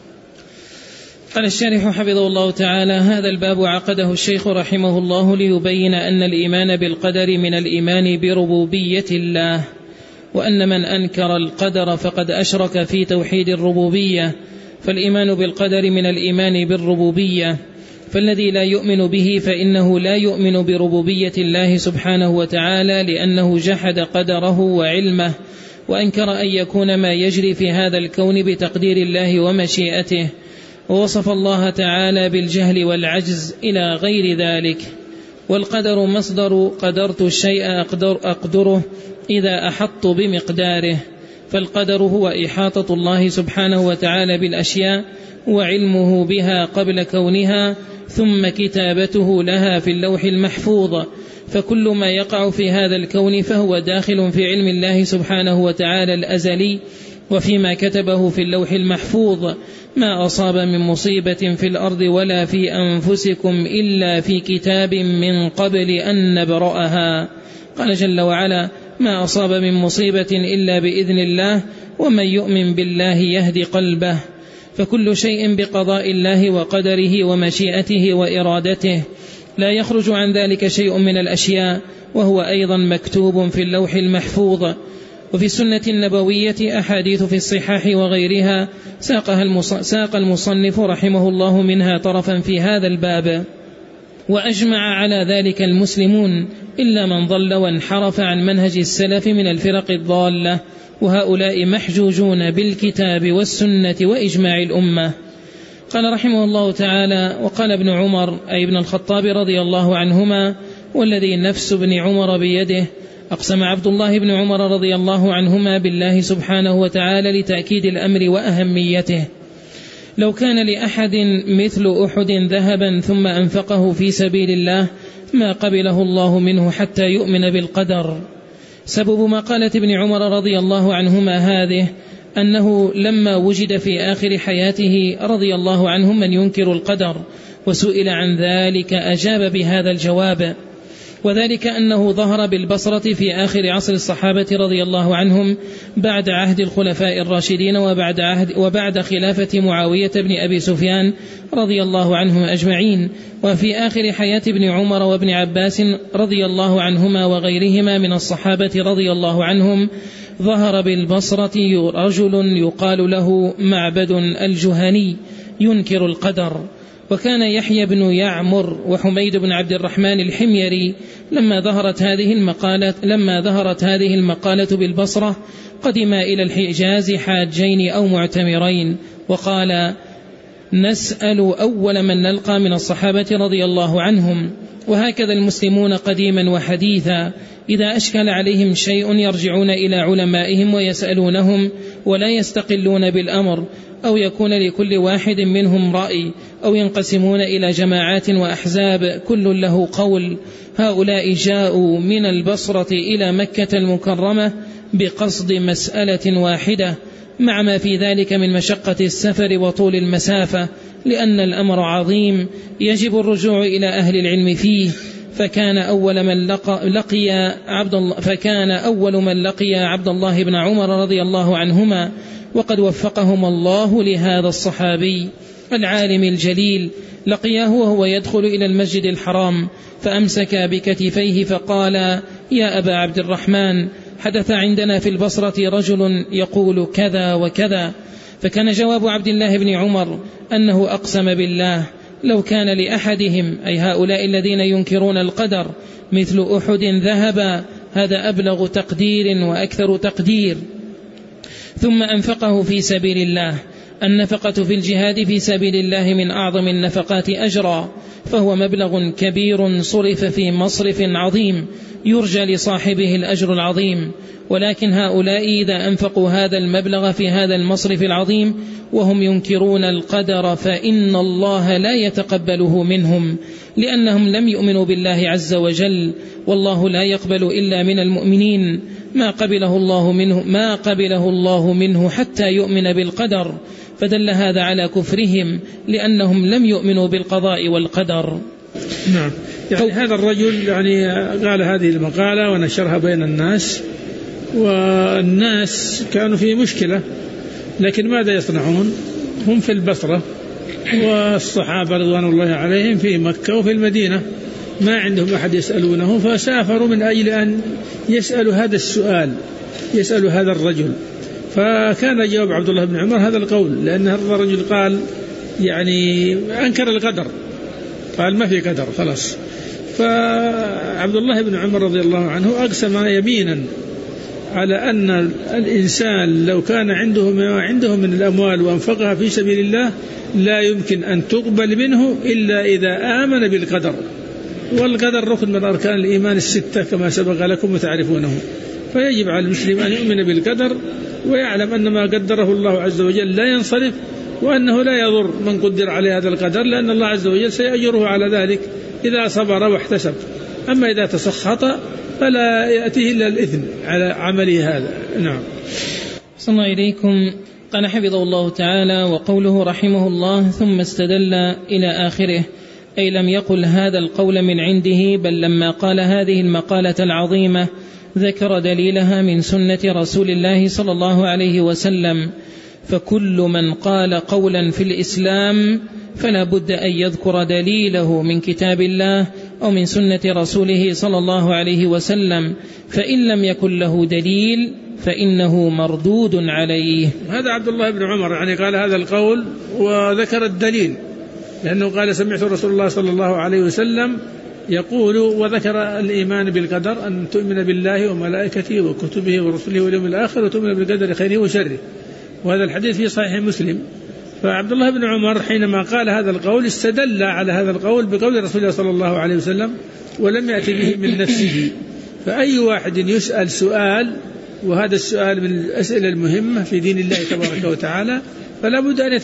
قال الشارح حفظه الله تعالى: هذا الباب عقده الشيخ رحمه الله ليبين أن الإيمان بالقدر من الإيمان بربوبية الله، وأن من أنكر القدر فقد أشرك في توحيد الربوبية، فالإيمان بالقدر من الإيمان بالربوبية. فالذي لا يؤمن به فإنه لا يؤمن بربوبية الله سبحانه وتعالى، لأنه جحد قدره وعلمه، وأنكر أن يكون ما يجري في هذا الكون بتقدير الله ومشيئته، ووصف الله تعالى بالجهل والعجز إلى غير ذلك. والقدر مصدر قدرت الشيء أقدره إذا أحط بمقداره، فالقدر هو إحاطة الله سبحانه وتعالى بالأشياء وعلمه بها قبل كونها، ثم كتابته لها في اللوح المحفوظ. فكل ما يقع في هذا الكون فهو داخل في علم الله سبحانه وتعالى الأزلي وفيما كتبه في اللوح المحفوظ. ما أصاب من مصيبة في الأرض ولا في أنفسكم إلا في كتاب من قبل أن نبرأها. قال جل وعلا: ما أصاب من مصيبة إلا بإذن الله، ومن يؤمن بالله يهدي قلبه. فكل شيء بقضاء الله وقدره ومشيئته وإرادته، لا يخرج عن ذلك شيء من الأشياء، وهو أيضا مكتوب في اللوح المحفوظ. وفي السنة النبوية أحاديث في الصحاح وغيرها ساق المصنف رحمه الله منها طرفا في هذا الباب، وأجمع على ذلك المسلمون إلا من ضل وانحرف عن منهج السلف من الفرق الضالة، وهؤلاء محجوجون بالكتاب والسنة وإجماع الأمة. قال رحمه الله تعالى: وقال ابن عمر أي ابن الخطاب رضي الله عنهما: والذي نفس ابن عمر بيده، أقسم عبد الله بن عمر رضي الله عنهما بالله سبحانه وتعالى لتأكيد الأمر وأهميته: لو كان لأحد مثل أحد ذهبا ثم أنفقه في سبيل الله ما قبله الله منه حتى يؤمن بالقدر. سبب مقالة ابن عمر رضي الله عنهما هذه أنه لما وجد في آخر حياته رضي الله عنه من ينكر القدر، وسئل عن ذلك أجاب بهذا الجواب، وذلك أنه ظهر بالبصرة في آخر عصر الصحابة رضي الله عنهم بعد عهد الخلفاء الراشدين وبعد خلافة معاوية بن أبي سفيان رضي الله عنهم أجمعين، وفي آخر حياة ابن عمر وابن عباس رضي الله عنهما وغيرهما من الصحابة رضي الله عنهم. ظهر بالبصرة رجل يقال له معبد الجهني ينكر القدر، وكان يحيى بن يعمر وحميد بن عبد الرحمن الحميري لما ظهرت هذه المقالة بالبصرة قدما إلى الحجاز حاجين أو معتمرين، وقال: نسأل أول من نلقى من الصحابة رضي الله عنهم. وهكذا المسلمون قديما وحديثا إذا أشكل عليهم شيء يرجعون إلى علمائهم ويسألونهم ولا يستقلون بالأمر، أو يكون لكل واحد منهم رأي، أو ينقسمون إلى جماعات وأحزاب كل له قول. هؤلاء جاءوا من البصرة إلى مكة المكرمة بقصد مسألة واحدة، مع ما في ذلك من مشقة السفر وطول المسافة، لأن الأمر عظيم يجب الرجوع إلى أهل العلم فيه. فكان أول من لقي عبد الله بن عمر رضي الله عنهما، وقد وفقهم الله لهذا الصحابي العالم الجليل، لقياه وهو يدخل إلى المسجد الحرام فأمسك بكتفيه فقال: يا أبا عبد الرحمن، حدث عندنا في البصرة رجل يقول كذا وكذا. فكان جواب عبد الله بن عمر أنه أقسم بالله لو كان لأحدهم، أي هؤلاء الذين ينكرون القدر، مثل أحد ذهبا، هذا أبلغ تقدير وأكثر تقدير، ثم أنفقه في سبيل الله. النفقة في الجهاد في سبيل الله من أعظم النفقات أجرا، فهو مبلغ كبير صرف في مصرف عظيم يرجى لصاحبه الأجر العظيم. ولكن هؤلاء إذا أنفقوا هذا المبلغ في هذا المصرف العظيم وهم ينكرون القدر فإن الله لا يتقبله منهم، لأنهم لم يؤمنوا بالله عز وجل، والله لا يقبل إلا من المؤمنين ما قبله الله منه حتى يؤمن بالقدر. فدل هذا على كفرهم لأنهم لم يؤمنوا بالقضاء والقدر. نعم. يعني هذا الرجل قال هذه المقالة ونشرها بين الناس، والناس كانوا في مشكلة، لكن ماذا يصنعون؟ هم في البصرة والصحابة رضوان الله عليهم في مكة وفي المدينة، ما عندهم أحد يسألونه، فسافروا من أجل أن يسألوا هذا السؤال، يسألوا هذا الرجل. فكان جواب عبد الله بن عمر هذا القول، لأن هذا الرجل قال أنكر القدر، قال ما في قدر خلاص. فعبد الله بن عمر رضي الله عنه أقسم يمينا على أن الإنسان لو كان عنده ما عنده من الأموال وأنفقها في سبيل الله لا يمكن أن تقبل منه إلا إذا آمن بالقدر، والقدر ركن من أركان الإيمان الستة كما سبق لكم وتعرفونه. فيجب على المسلم أن يؤمن بالقدر ويعلم أن ما قدره الله عز وجل لا ينصرف، وأنه لا يضر من قدر عليه هذا القدر، لأن الله عز وجل سيأجره على ذلك إذا صبر واحتسب. أما إذا تسخط فلا يأتيه إلا الإثم على عمله هذا. نعم. صلى الله إليكم. قال حفظه الله تعالى: وقوله رحمه الله ثم استدل إلى آخره، أي لم يقل هذا القول من عنده، بل لما قال هذه المقالة العظيمة ذكر دليلها من سنة رسول الله صلى الله عليه وسلم. فكل من قال قولا في الإسلام فلا بد أن يذكر دليله من كتاب الله أو من سنة رسوله صلى الله عليه وسلم، فإن لم يكن له دليل فإنه مردود عليه. هذا عبد الله بن عمر يعني قال هذا القول وذكر الدليل، لأنه قال سمعت رسول الله صلى الله عليه وسلم يقول، وذكر الإيمان بالقدر أن تؤمن بالله وملائكته وكتبه ورسله واليوم الآخر وتؤمن بالقدر خيره وشره، وهذا الحديث في صحيح مسلم. فعبد الله بن عمر حينما قال هذا القول استدل على هذا القول بقول رسول الله صلى الله عليه وسلم ولم يأتي به من نفسه. فأي واحد يسأل سؤال، وهذا السؤال من الأسئلة المهمة في دين الله تبارك وتعالى، فلا بد أن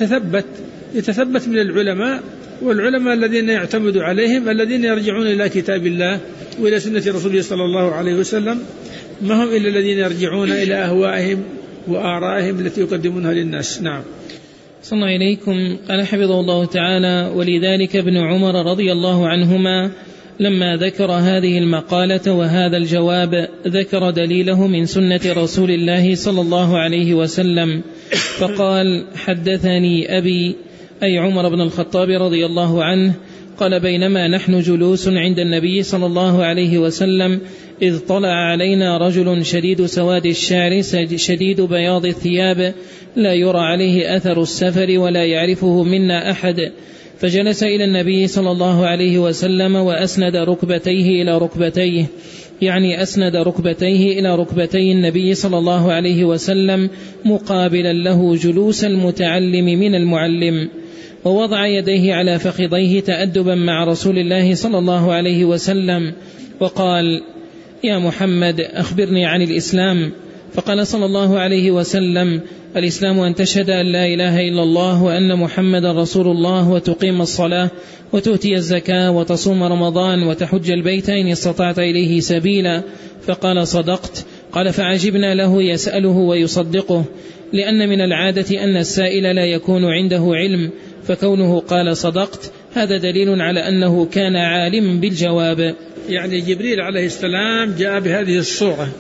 يتثبت من العلماء، والعلماء الذين يعتمد عليهم الذين يرجعون إلى كتاب الله وإلى سنة رسوله صلى الله عليه وسلم، ما هم إلا الذين يرجعون إلى أهوائهم وآرائهم التي يقدمونها للناس. نعم. صلى الله إليكم. قال حفظه الله تعالى: ولذلك ابن عمر رضي الله عنهما لما ذكر هذه المقالة وهذا الجواب ذكر دليله من سنة رسول الله صلى الله عليه وسلم، فقال: حدثني أبي، أي عمر بن الخطاب رضي الله عنه، قال: بينما نحن جلوس عند النبي صلى الله عليه وسلم إذ طلع علينا رجل شديد سواد الشعر شديد بياض الثياب لا يرى عليه أثر السفر ولا يعرفه منا أحد، فجلس إلى النبي صلى الله عليه وسلم وأسند ركبتيه إلى ركبتيه، يعني أسند ركبتيه إلى ركبتي النبي صلى الله عليه وسلم مقابلا له جلوس المتعلم من المعلم، ووضع يديه على فخذيه تأدبا مع رسول الله صلى الله عليه وسلم، وقال: يا محمد أخبرني عن الإسلام. فقال صلى الله عليه وسلم: الإسلام أن تشهد أن لا إله إلا الله وأن محمد رسول الله، وتقيم الصلاة وتؤتي الزكاة وتصوم رمضان وتحج البيت إن استطعت إليه سبيلا. فقال: صدقت. قال: فعجبنا له يسأله ويصدقه، لأن من العادة أن السائل لا يكون عنده علم، فكونه قال صدقت هذا دليل على أنه كان عالم بالجواب. يعني جبريل عليه السلام جاء بهذه الصورة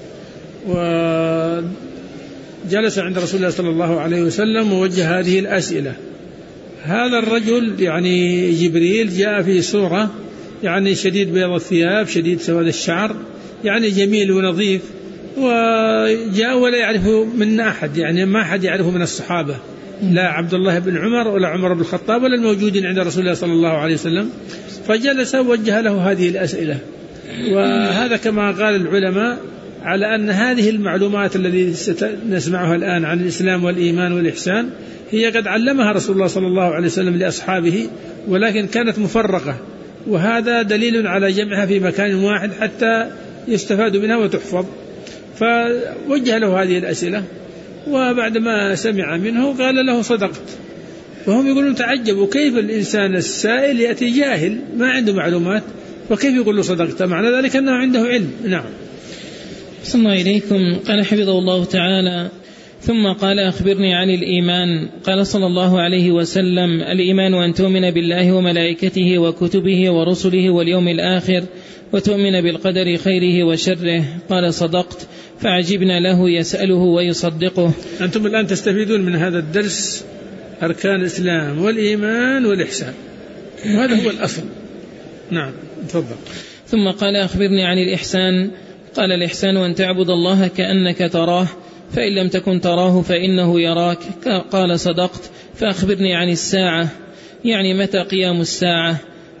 وجلس عند رسول الله صلى الله عليه وسلم ووجه هذه الأسئلة. هذا الرجل يعني جبريل جاء في صورة يعني شديد بياض الثياب شديد سواد الشعر، يعني جميل ونظيف، وجاء ولا يعرفه منا أحد، يعني ما أحد يعرفه من الصحابة، لا عبد الله بن عمر ولا عمر بن الخطاب ولا الموجودين عند رسول الله صلى الله عليه وسلم. فجلس ووجه له هذه الأسئلة، وهذا كما قال العلماء على أن هذه المعلومات التي نسمعها الآن عن الإسلام والإيمان والإحسان هي قد علمها رسول الله صلى الله عليه وسلم لأصحابه، ولكن كانت مفرقة، وهذا دليل على جمعها في مكان واحد حتى يستفاد منها وتحفظ. فوجه له هذه الأسئلة، وبعدما سمع منه قال له صدقت. وهم يقولون تعجبوا كيف الإنسان السائل يأتي جاهل ما عنده معلومات وكيف يقول له صدقت، معنى ذلك أنه عنده علم. نعم. صلى الله إليكم. قال حفظه الله تعالى: ثم قال: أخبرني عن الإيمان. قال صلى الله عليه وسلم: الإيمان أن تؤمن بالله وملائكته وكتبه ورسله واليوم الآخر وتؤمن بالقدر خيره وشره. قال: صدقت. فعجبنا له يسأله ويصدقه. أنتم الآن تستفيدون من هذا الدرس أركان الإسلام والإيمان والإحسان، وهذا هو الأصل. نعم تفضل. ثم قال: أخبرني عن الإحسان. قال: الإحسان أن تعبد الله كأنك تراه، فإن لم تكن تراه فإنه يراك. قال: صدقت. فأخبرني عن الساعة، يعني متى قيام الساعة.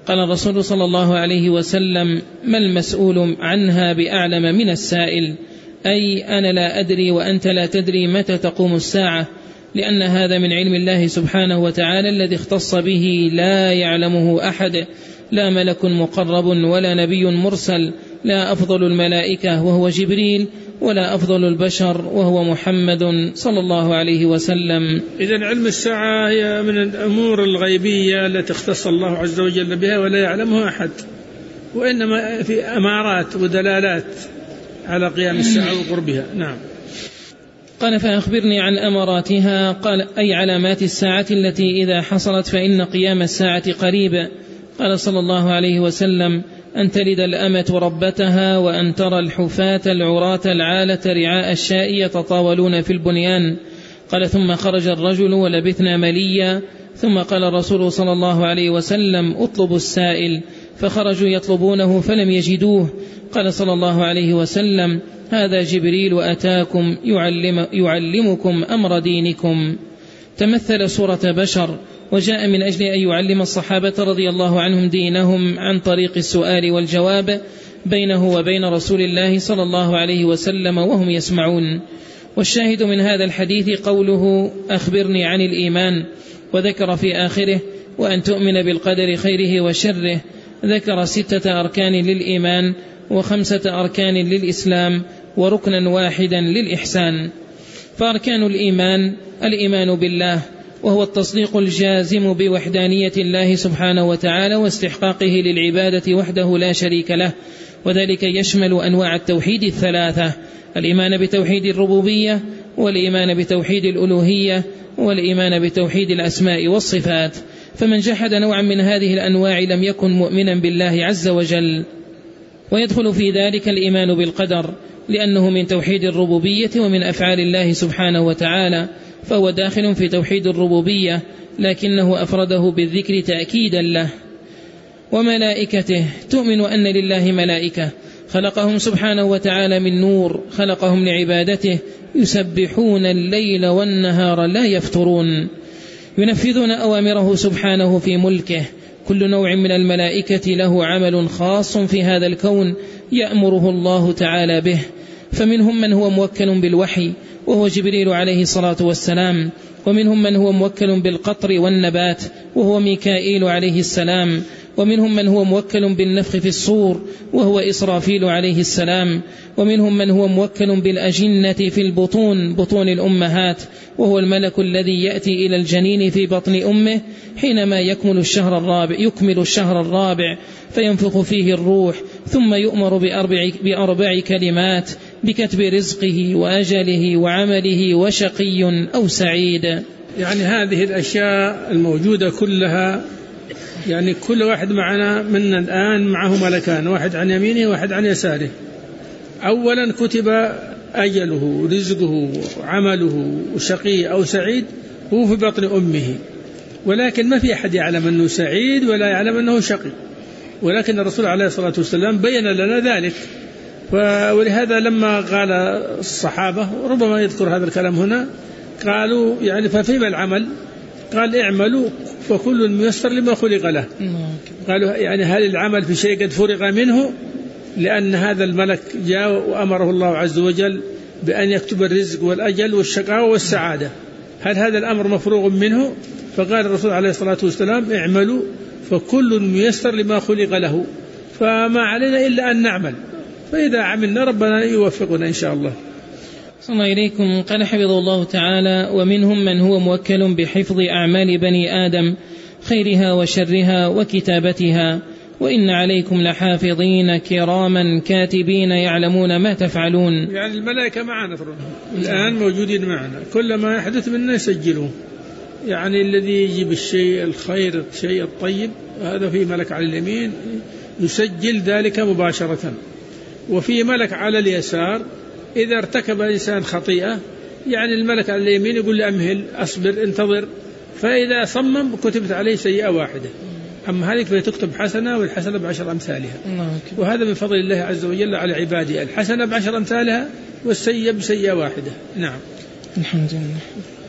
قال الرسول صلى الله عليه وسلم: ما المسؤول عنها بأعلم من السائل، أي أنا لا أدري وأنت لا تدري متى تقوم الساعة، لأن هذا من علم الله سبحانه وتعالى الذي اختص به لا يعلمه أحد، لا ملك مقرب ولا نبي مرسل، لا أفضل الملائكة وهو جبريل، ولا أفضل البشر وهو محمد صلى الله عليه وسلم. إذن علم الساعة هي من الأمور الغيبية التي اختص الله عز وجل بها ولا يعلمها أحد، وإنما في أمارات ودلالات على قيام الساعة وقربها. نعم. قال: فأخبرني عن أماراتها. قال: أي علامات الساعة التي إذا حصلت فإن قيام الساعة قريب. قال صلى الله عليه وسلم: أن تلد الأمة ربتها، وأن ترى الحفاة العراة العالة رعاء الشاء يتطاولون في البنيان. قال: ثم خرج الرجل ولبثنا مليا، ثم قال الرسول صلى الله عليه وسلم: اطلبوا السائل، فخرجوا يطلبونه فلم يجدوه. قال صلى الله عليه وسلم: هذا جبريل أتاكم يعلمكم أمر دينكم. تمثل صورة بشر، وجاء من أجل أن يعلم الصحابة رضي الله عنهم دينهم عن طريق السؤال والجواب بينه وبين رسول الله صلى الله عليه وسلم وهم يسمعون. والشاهد من هذا الحديث قوله: أخبرني عن الإيمان، وذكر في آخره: وأن تؤمن بالقدر خيره وشره. ذكر 6 أركان للإيمان، و5 أركان للإسلام، وركنا واحدا للإحسان. فأركان الإيمان: الإيمان بالله، وهو التصديق الجازم بوحدانية الله سبحانه وتعالى واستحقاقه للعبادة وحده لا شريك له، وذلك يشمل أنواع التوحيد 3: الإيمان بتوحيد الربوبية، والإيمان بتوحيد الألوهية، والإيمان بتوحيد الأسماء والصفات. فمن جحد نوعا من هذه الأنواع لم يكن مؤمنا بالله عز وجل. ويدخل في ذلك الإيمان بالقدر، لأنه من توحيد الربوبية ومن أفعال الله سبحانه وتعالى، فهو داخل في توحيد الربوبية، لكنه أفرده بالذكر تأكيدا له. وملائكته: تؤمن أن لله ملائكة خلقهم سبحانه وتعالى من نور، خلقهم لعبادته، يسبحون الليل والنهار لا يفترون، ينفذون أوامره سبحانه في ملكه. كل نوع من الملائكة له عمل خاص في هذا الكون يأمره الله تعالى به، فمنهم من هو موكل بالوحي وهو جبريل عليه الصلاة والسلام، ومنهم من هو موكل بالقطر والنبات وهو ميكائيل عليه السلام، ومنهم من هو موكل بالنفخ في الصور وهو إسرافيل عليه السلام، ومنهم من هو موكل بالأجنة في البطون، بطون الأمهات، وهو الملك الذي يأتي إلى الجنين في بطن أمه حينما يكمل الشهر الرابع فينفخ فيه الروح، ثم يؤمر بأربع كلمات بكتب رزقه وأجله وعمله وشقي أو سعيد. يعني هذه الأشياء الموجودة كلها، يعني كل واحد معنا منا الآن معه ملكان، واحد عن يمينه واحد عن يساره. أولا كتب أجله رزقه عمله شقي أو سعيد، هو في بطن أمه، ولكن ما في أحد يعلم أنه سعيد ولا يعلم أنه شقي، ولكن الرسول عليه الصلاة والسلام بين لنا ذلك. ولهذا لما قال الصحابة، ربما يذكر هذا الكلام هنا، قالوا يعني ففيما العمل؟ قال: اعملوا فكل ميسر لما خلق له. قالوا يعني هل العمل في شيء قد فرغ منه؟ لأن هذا الملك جاء وأمره الله عز وجل بأن يكتب الرزق والأجل والشقاوة والسعادة، هل هذا الأمر مفروغ منه؟ فقال الرسول عليه الصلاة والسلام: اعملوا فكل ميسر لما خلق له، فما علينا إلا أن نعمل، فإذا عملنا ربنا يوفقنا إن شاء الله. صلى الله إليكم. قال حفظه الله تعالى: ومنهم من هو موكل بحفظ أعمال بني آدم خيرها وشرها وكتابتها، وإن عليكم لحافظين كراما كاتبين يعلمون ما تفعلون. يعني الملائكة معنا الآن موجودين معنا، كل ما يحدث منا يسجلون. يعني الذي يجيب الشيء الخير الشيء الطيب هذا في ملك على اليمين يسجل ذلك مباشرة، وفي ملك على اليسار إذا ارتكب الإنسان خطيئة، يعني الملك على اليمين يقول لي أمهل أصبر انتظر، فإذا صمم كتبت عليه سيئة واحدة، أما هذه فتكتب حسنة والحسنة ب10 أمثالها. وهذا من فضل الله عز وجل على عباده، الحسنة ب10 أمثالها والسيئة بسيئة واحدة. نعم. الحمد لله.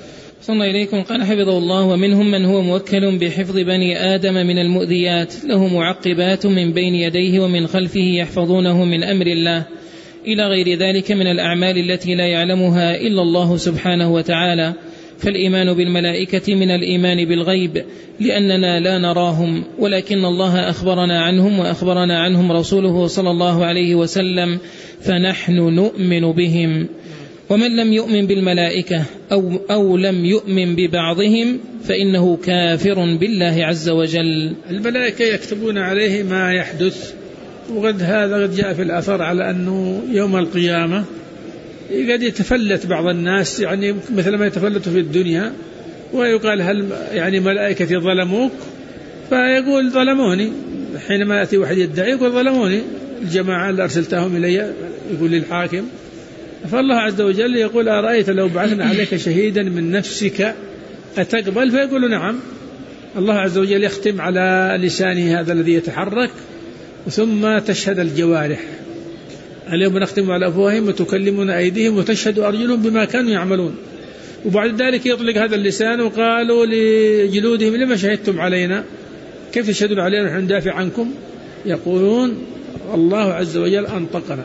صلى الله إليكم. قال حفظه الله: ومنهم من هو موكل بحفظ بني آدم من المؤذيات، له معقبات من بين يديه ومن خلفه يحفظونه من أمر الله، إلى غير ذلك من الأعمال التي لا يعلمها إلا الله سبحانه وتعالى. فالإيمان بالملائكة من الإيمان بالغيب، لأننا لا نراهم، ولكن الله أخبرنا عنهم وأخبرنا عنهم رسوله صلى الله عليه وسلم، فنحن نؤمن بهم. ومن لم يؤمن بالملائكة أو لم يؤمن ببعضهم فإنه كافر بالله عز وجل. الملائكة يكتبون عليه ما يحدث، وقد جاء في الأثر على أنه يوم القيامة قد يتفلت بعض الناس، يعني مثل ما يتفلت في الدنيا، ويقال: هل يعني ملائكتي ظلموك؟ فيقول: ظلموني. حينما يأتي واحد يدعي يقول: ظلموني الجماعة اللي أرسلتهم إلي، يقول للحاكم. فالله عز وجل يقول: أرأيت لو بعثنا عليك شهيدا من نفسك أتقبل؟ فيقول: نعم. الله عز وجل يختم على لسانه هذا الذي يتحرك، ثم تشهد الجوارح: اليوم نختم على أفواههم وتكلمنا أيديهم وتشهد أرجلهم بما كانوا يعملون. وبعد ذلك يطلق هذا اللسان، وقالوا لجلودهم: لما شهدتم علينا؟ كيف تشهدون علينا ونحن ندافع عنكم؟ يقولون: الله عز وجل أنطقنا.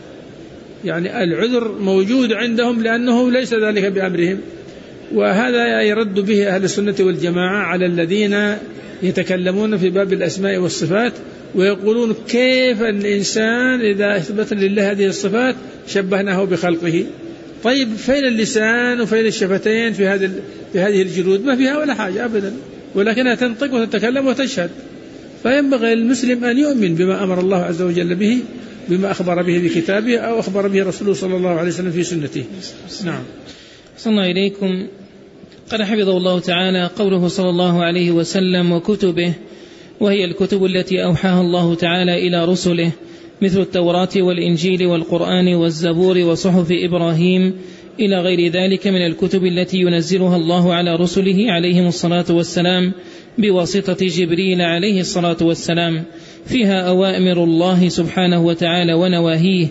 يعني العذر موجود عندهم لأنه ليس ذلك بأمرهم. وهذا يرد به أهل السنة والجماعة على الذين يتكلمون في باب الأسماء والصفات ويقولون: كيف الإنسان إذا أثبت لله هذه الصفات شبهناه بخلقه؟ طيب فين اللسان وفين الشفتين في هذه الجلود؟ ما فيها ولا حاجة أبدا، ولكنها تنطق وتتكلم وتشهد. فينبغي المسلم أن يؤمن بما أمر الله عز وجل به، بما أخبر به بكتابه أو أخبر به رسوله صلى الله عليه وسلم في سنته. نعم. صلى الله إليكم. قال حفظه الله تعالى: قوله صلى الله عليه وسلم: وكتبه، وهي الكتب التي أوحاها الله تعالى إلى رسله، مثل التوراة والإنجيل والقرآن والزبور وصحف إبراهيم، إلى غير ذلك من الكتب التي ينزلها الله على رسله عليهم الصلاة والسلام بواسطة جبريل عليه الصلاة والسلام، فيها أوامر الله سبحانه وتعالى ونواهيه،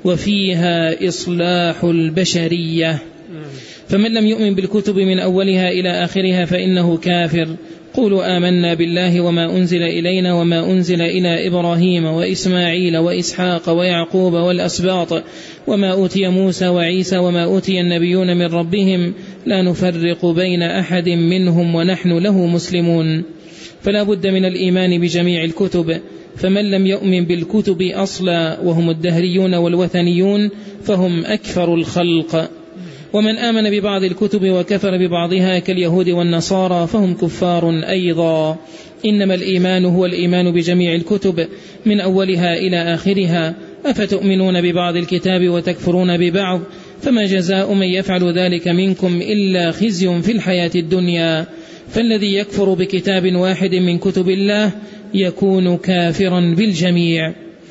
وفيها إصلاح البشرية. فمن لم يؤمن بالكتب من أولها إلى آخرها فإنه كافر. قولوا آمنا بالله وما أنزل إلينا وما أنزل إلى إبراهيم وإسماعيل وإسحاق ويعقوب والأسباط وما أوتي موسى وعيسى وما أوتي النبيون من ربهم، لا نفرق بين أحد منهم ونحن له مسلمون. فلا بد من الإيمان بجميع الكتب. فمن لم يؤمن بالكتب أصلا وهم الدهريون والوثنيون فهم أكثر الخلق. ومن آمن ببعض الكتب وكفر ببعضها كاليهود والنصارى فهم كفار أيضا. إنما الإيمان هو الإيمان بجميع الكتب من أولها إلى آخرها. أفتؤمنون ببعض الكتاب وتكفرون ببعض؟ فما جزاء من يفعل ذلك منكم إلا خزي في الحياة الدنيا. فالذي يكفر بكتاب واحد من كتب الله يكون كافرا بالجميع.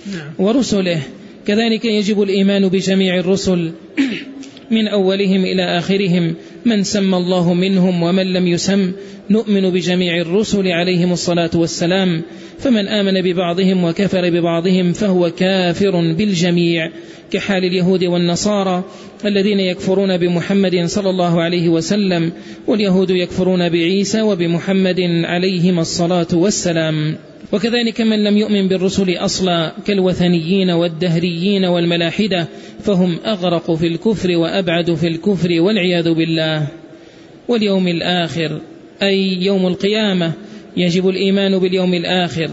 ورسله كذلك يجب الإيمان بجميع الرسل من أولهم إلى آخرهم، من سمى الله منهم ومن لم يسم. نؤمن بجميع الرسل عليهم الصلاة والسلام. فمن آمن ببعضهم وكفر ببعضهم فهو كافر بالجميع، كحال اليهود والنصارى الذين يكفرون بمحمد صلى الله عليه وسلم، واليهود يكفرون بعيسى وبمحمد عليهم الصلاة والسلام. وكذلك من لم يؤمن بالرسل أصلا كالوثنيين والدهريين والملاحدة فهم أغرق في الكفر وأبعد في الكفر والعياذ بالله. واليوم الآخر أي يوم القيامة يجب الإيمان باليوم الآخر،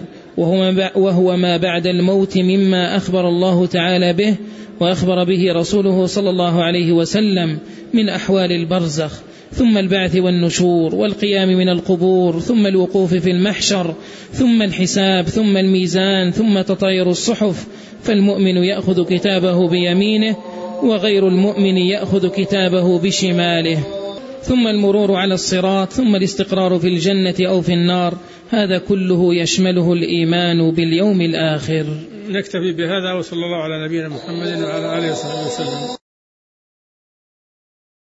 وهو ما بعد الموت مما أخبر الله تعالى به وأخبر به رسوله صلى الله عليه وسلم من أحوال البرزخ، ثم البعث والنشور والقيام من القبور، ثم الوقوف في المحشر، ثم الحساب، ثم الميزان، ثم تطاير الصحف. فالمؤمن يأخذ كتابه بيمينه وغير المؤمن يأخذ كتابه بشماله، ثم المرور على الصراط، ثم الاستقرار في الجنة أو في النار. هذا كله يشمله الإيمان باليوم الآخر. نكتفي بهذا، وصلى الله على نبينا محمد وعلى آله وصحبه وسلم.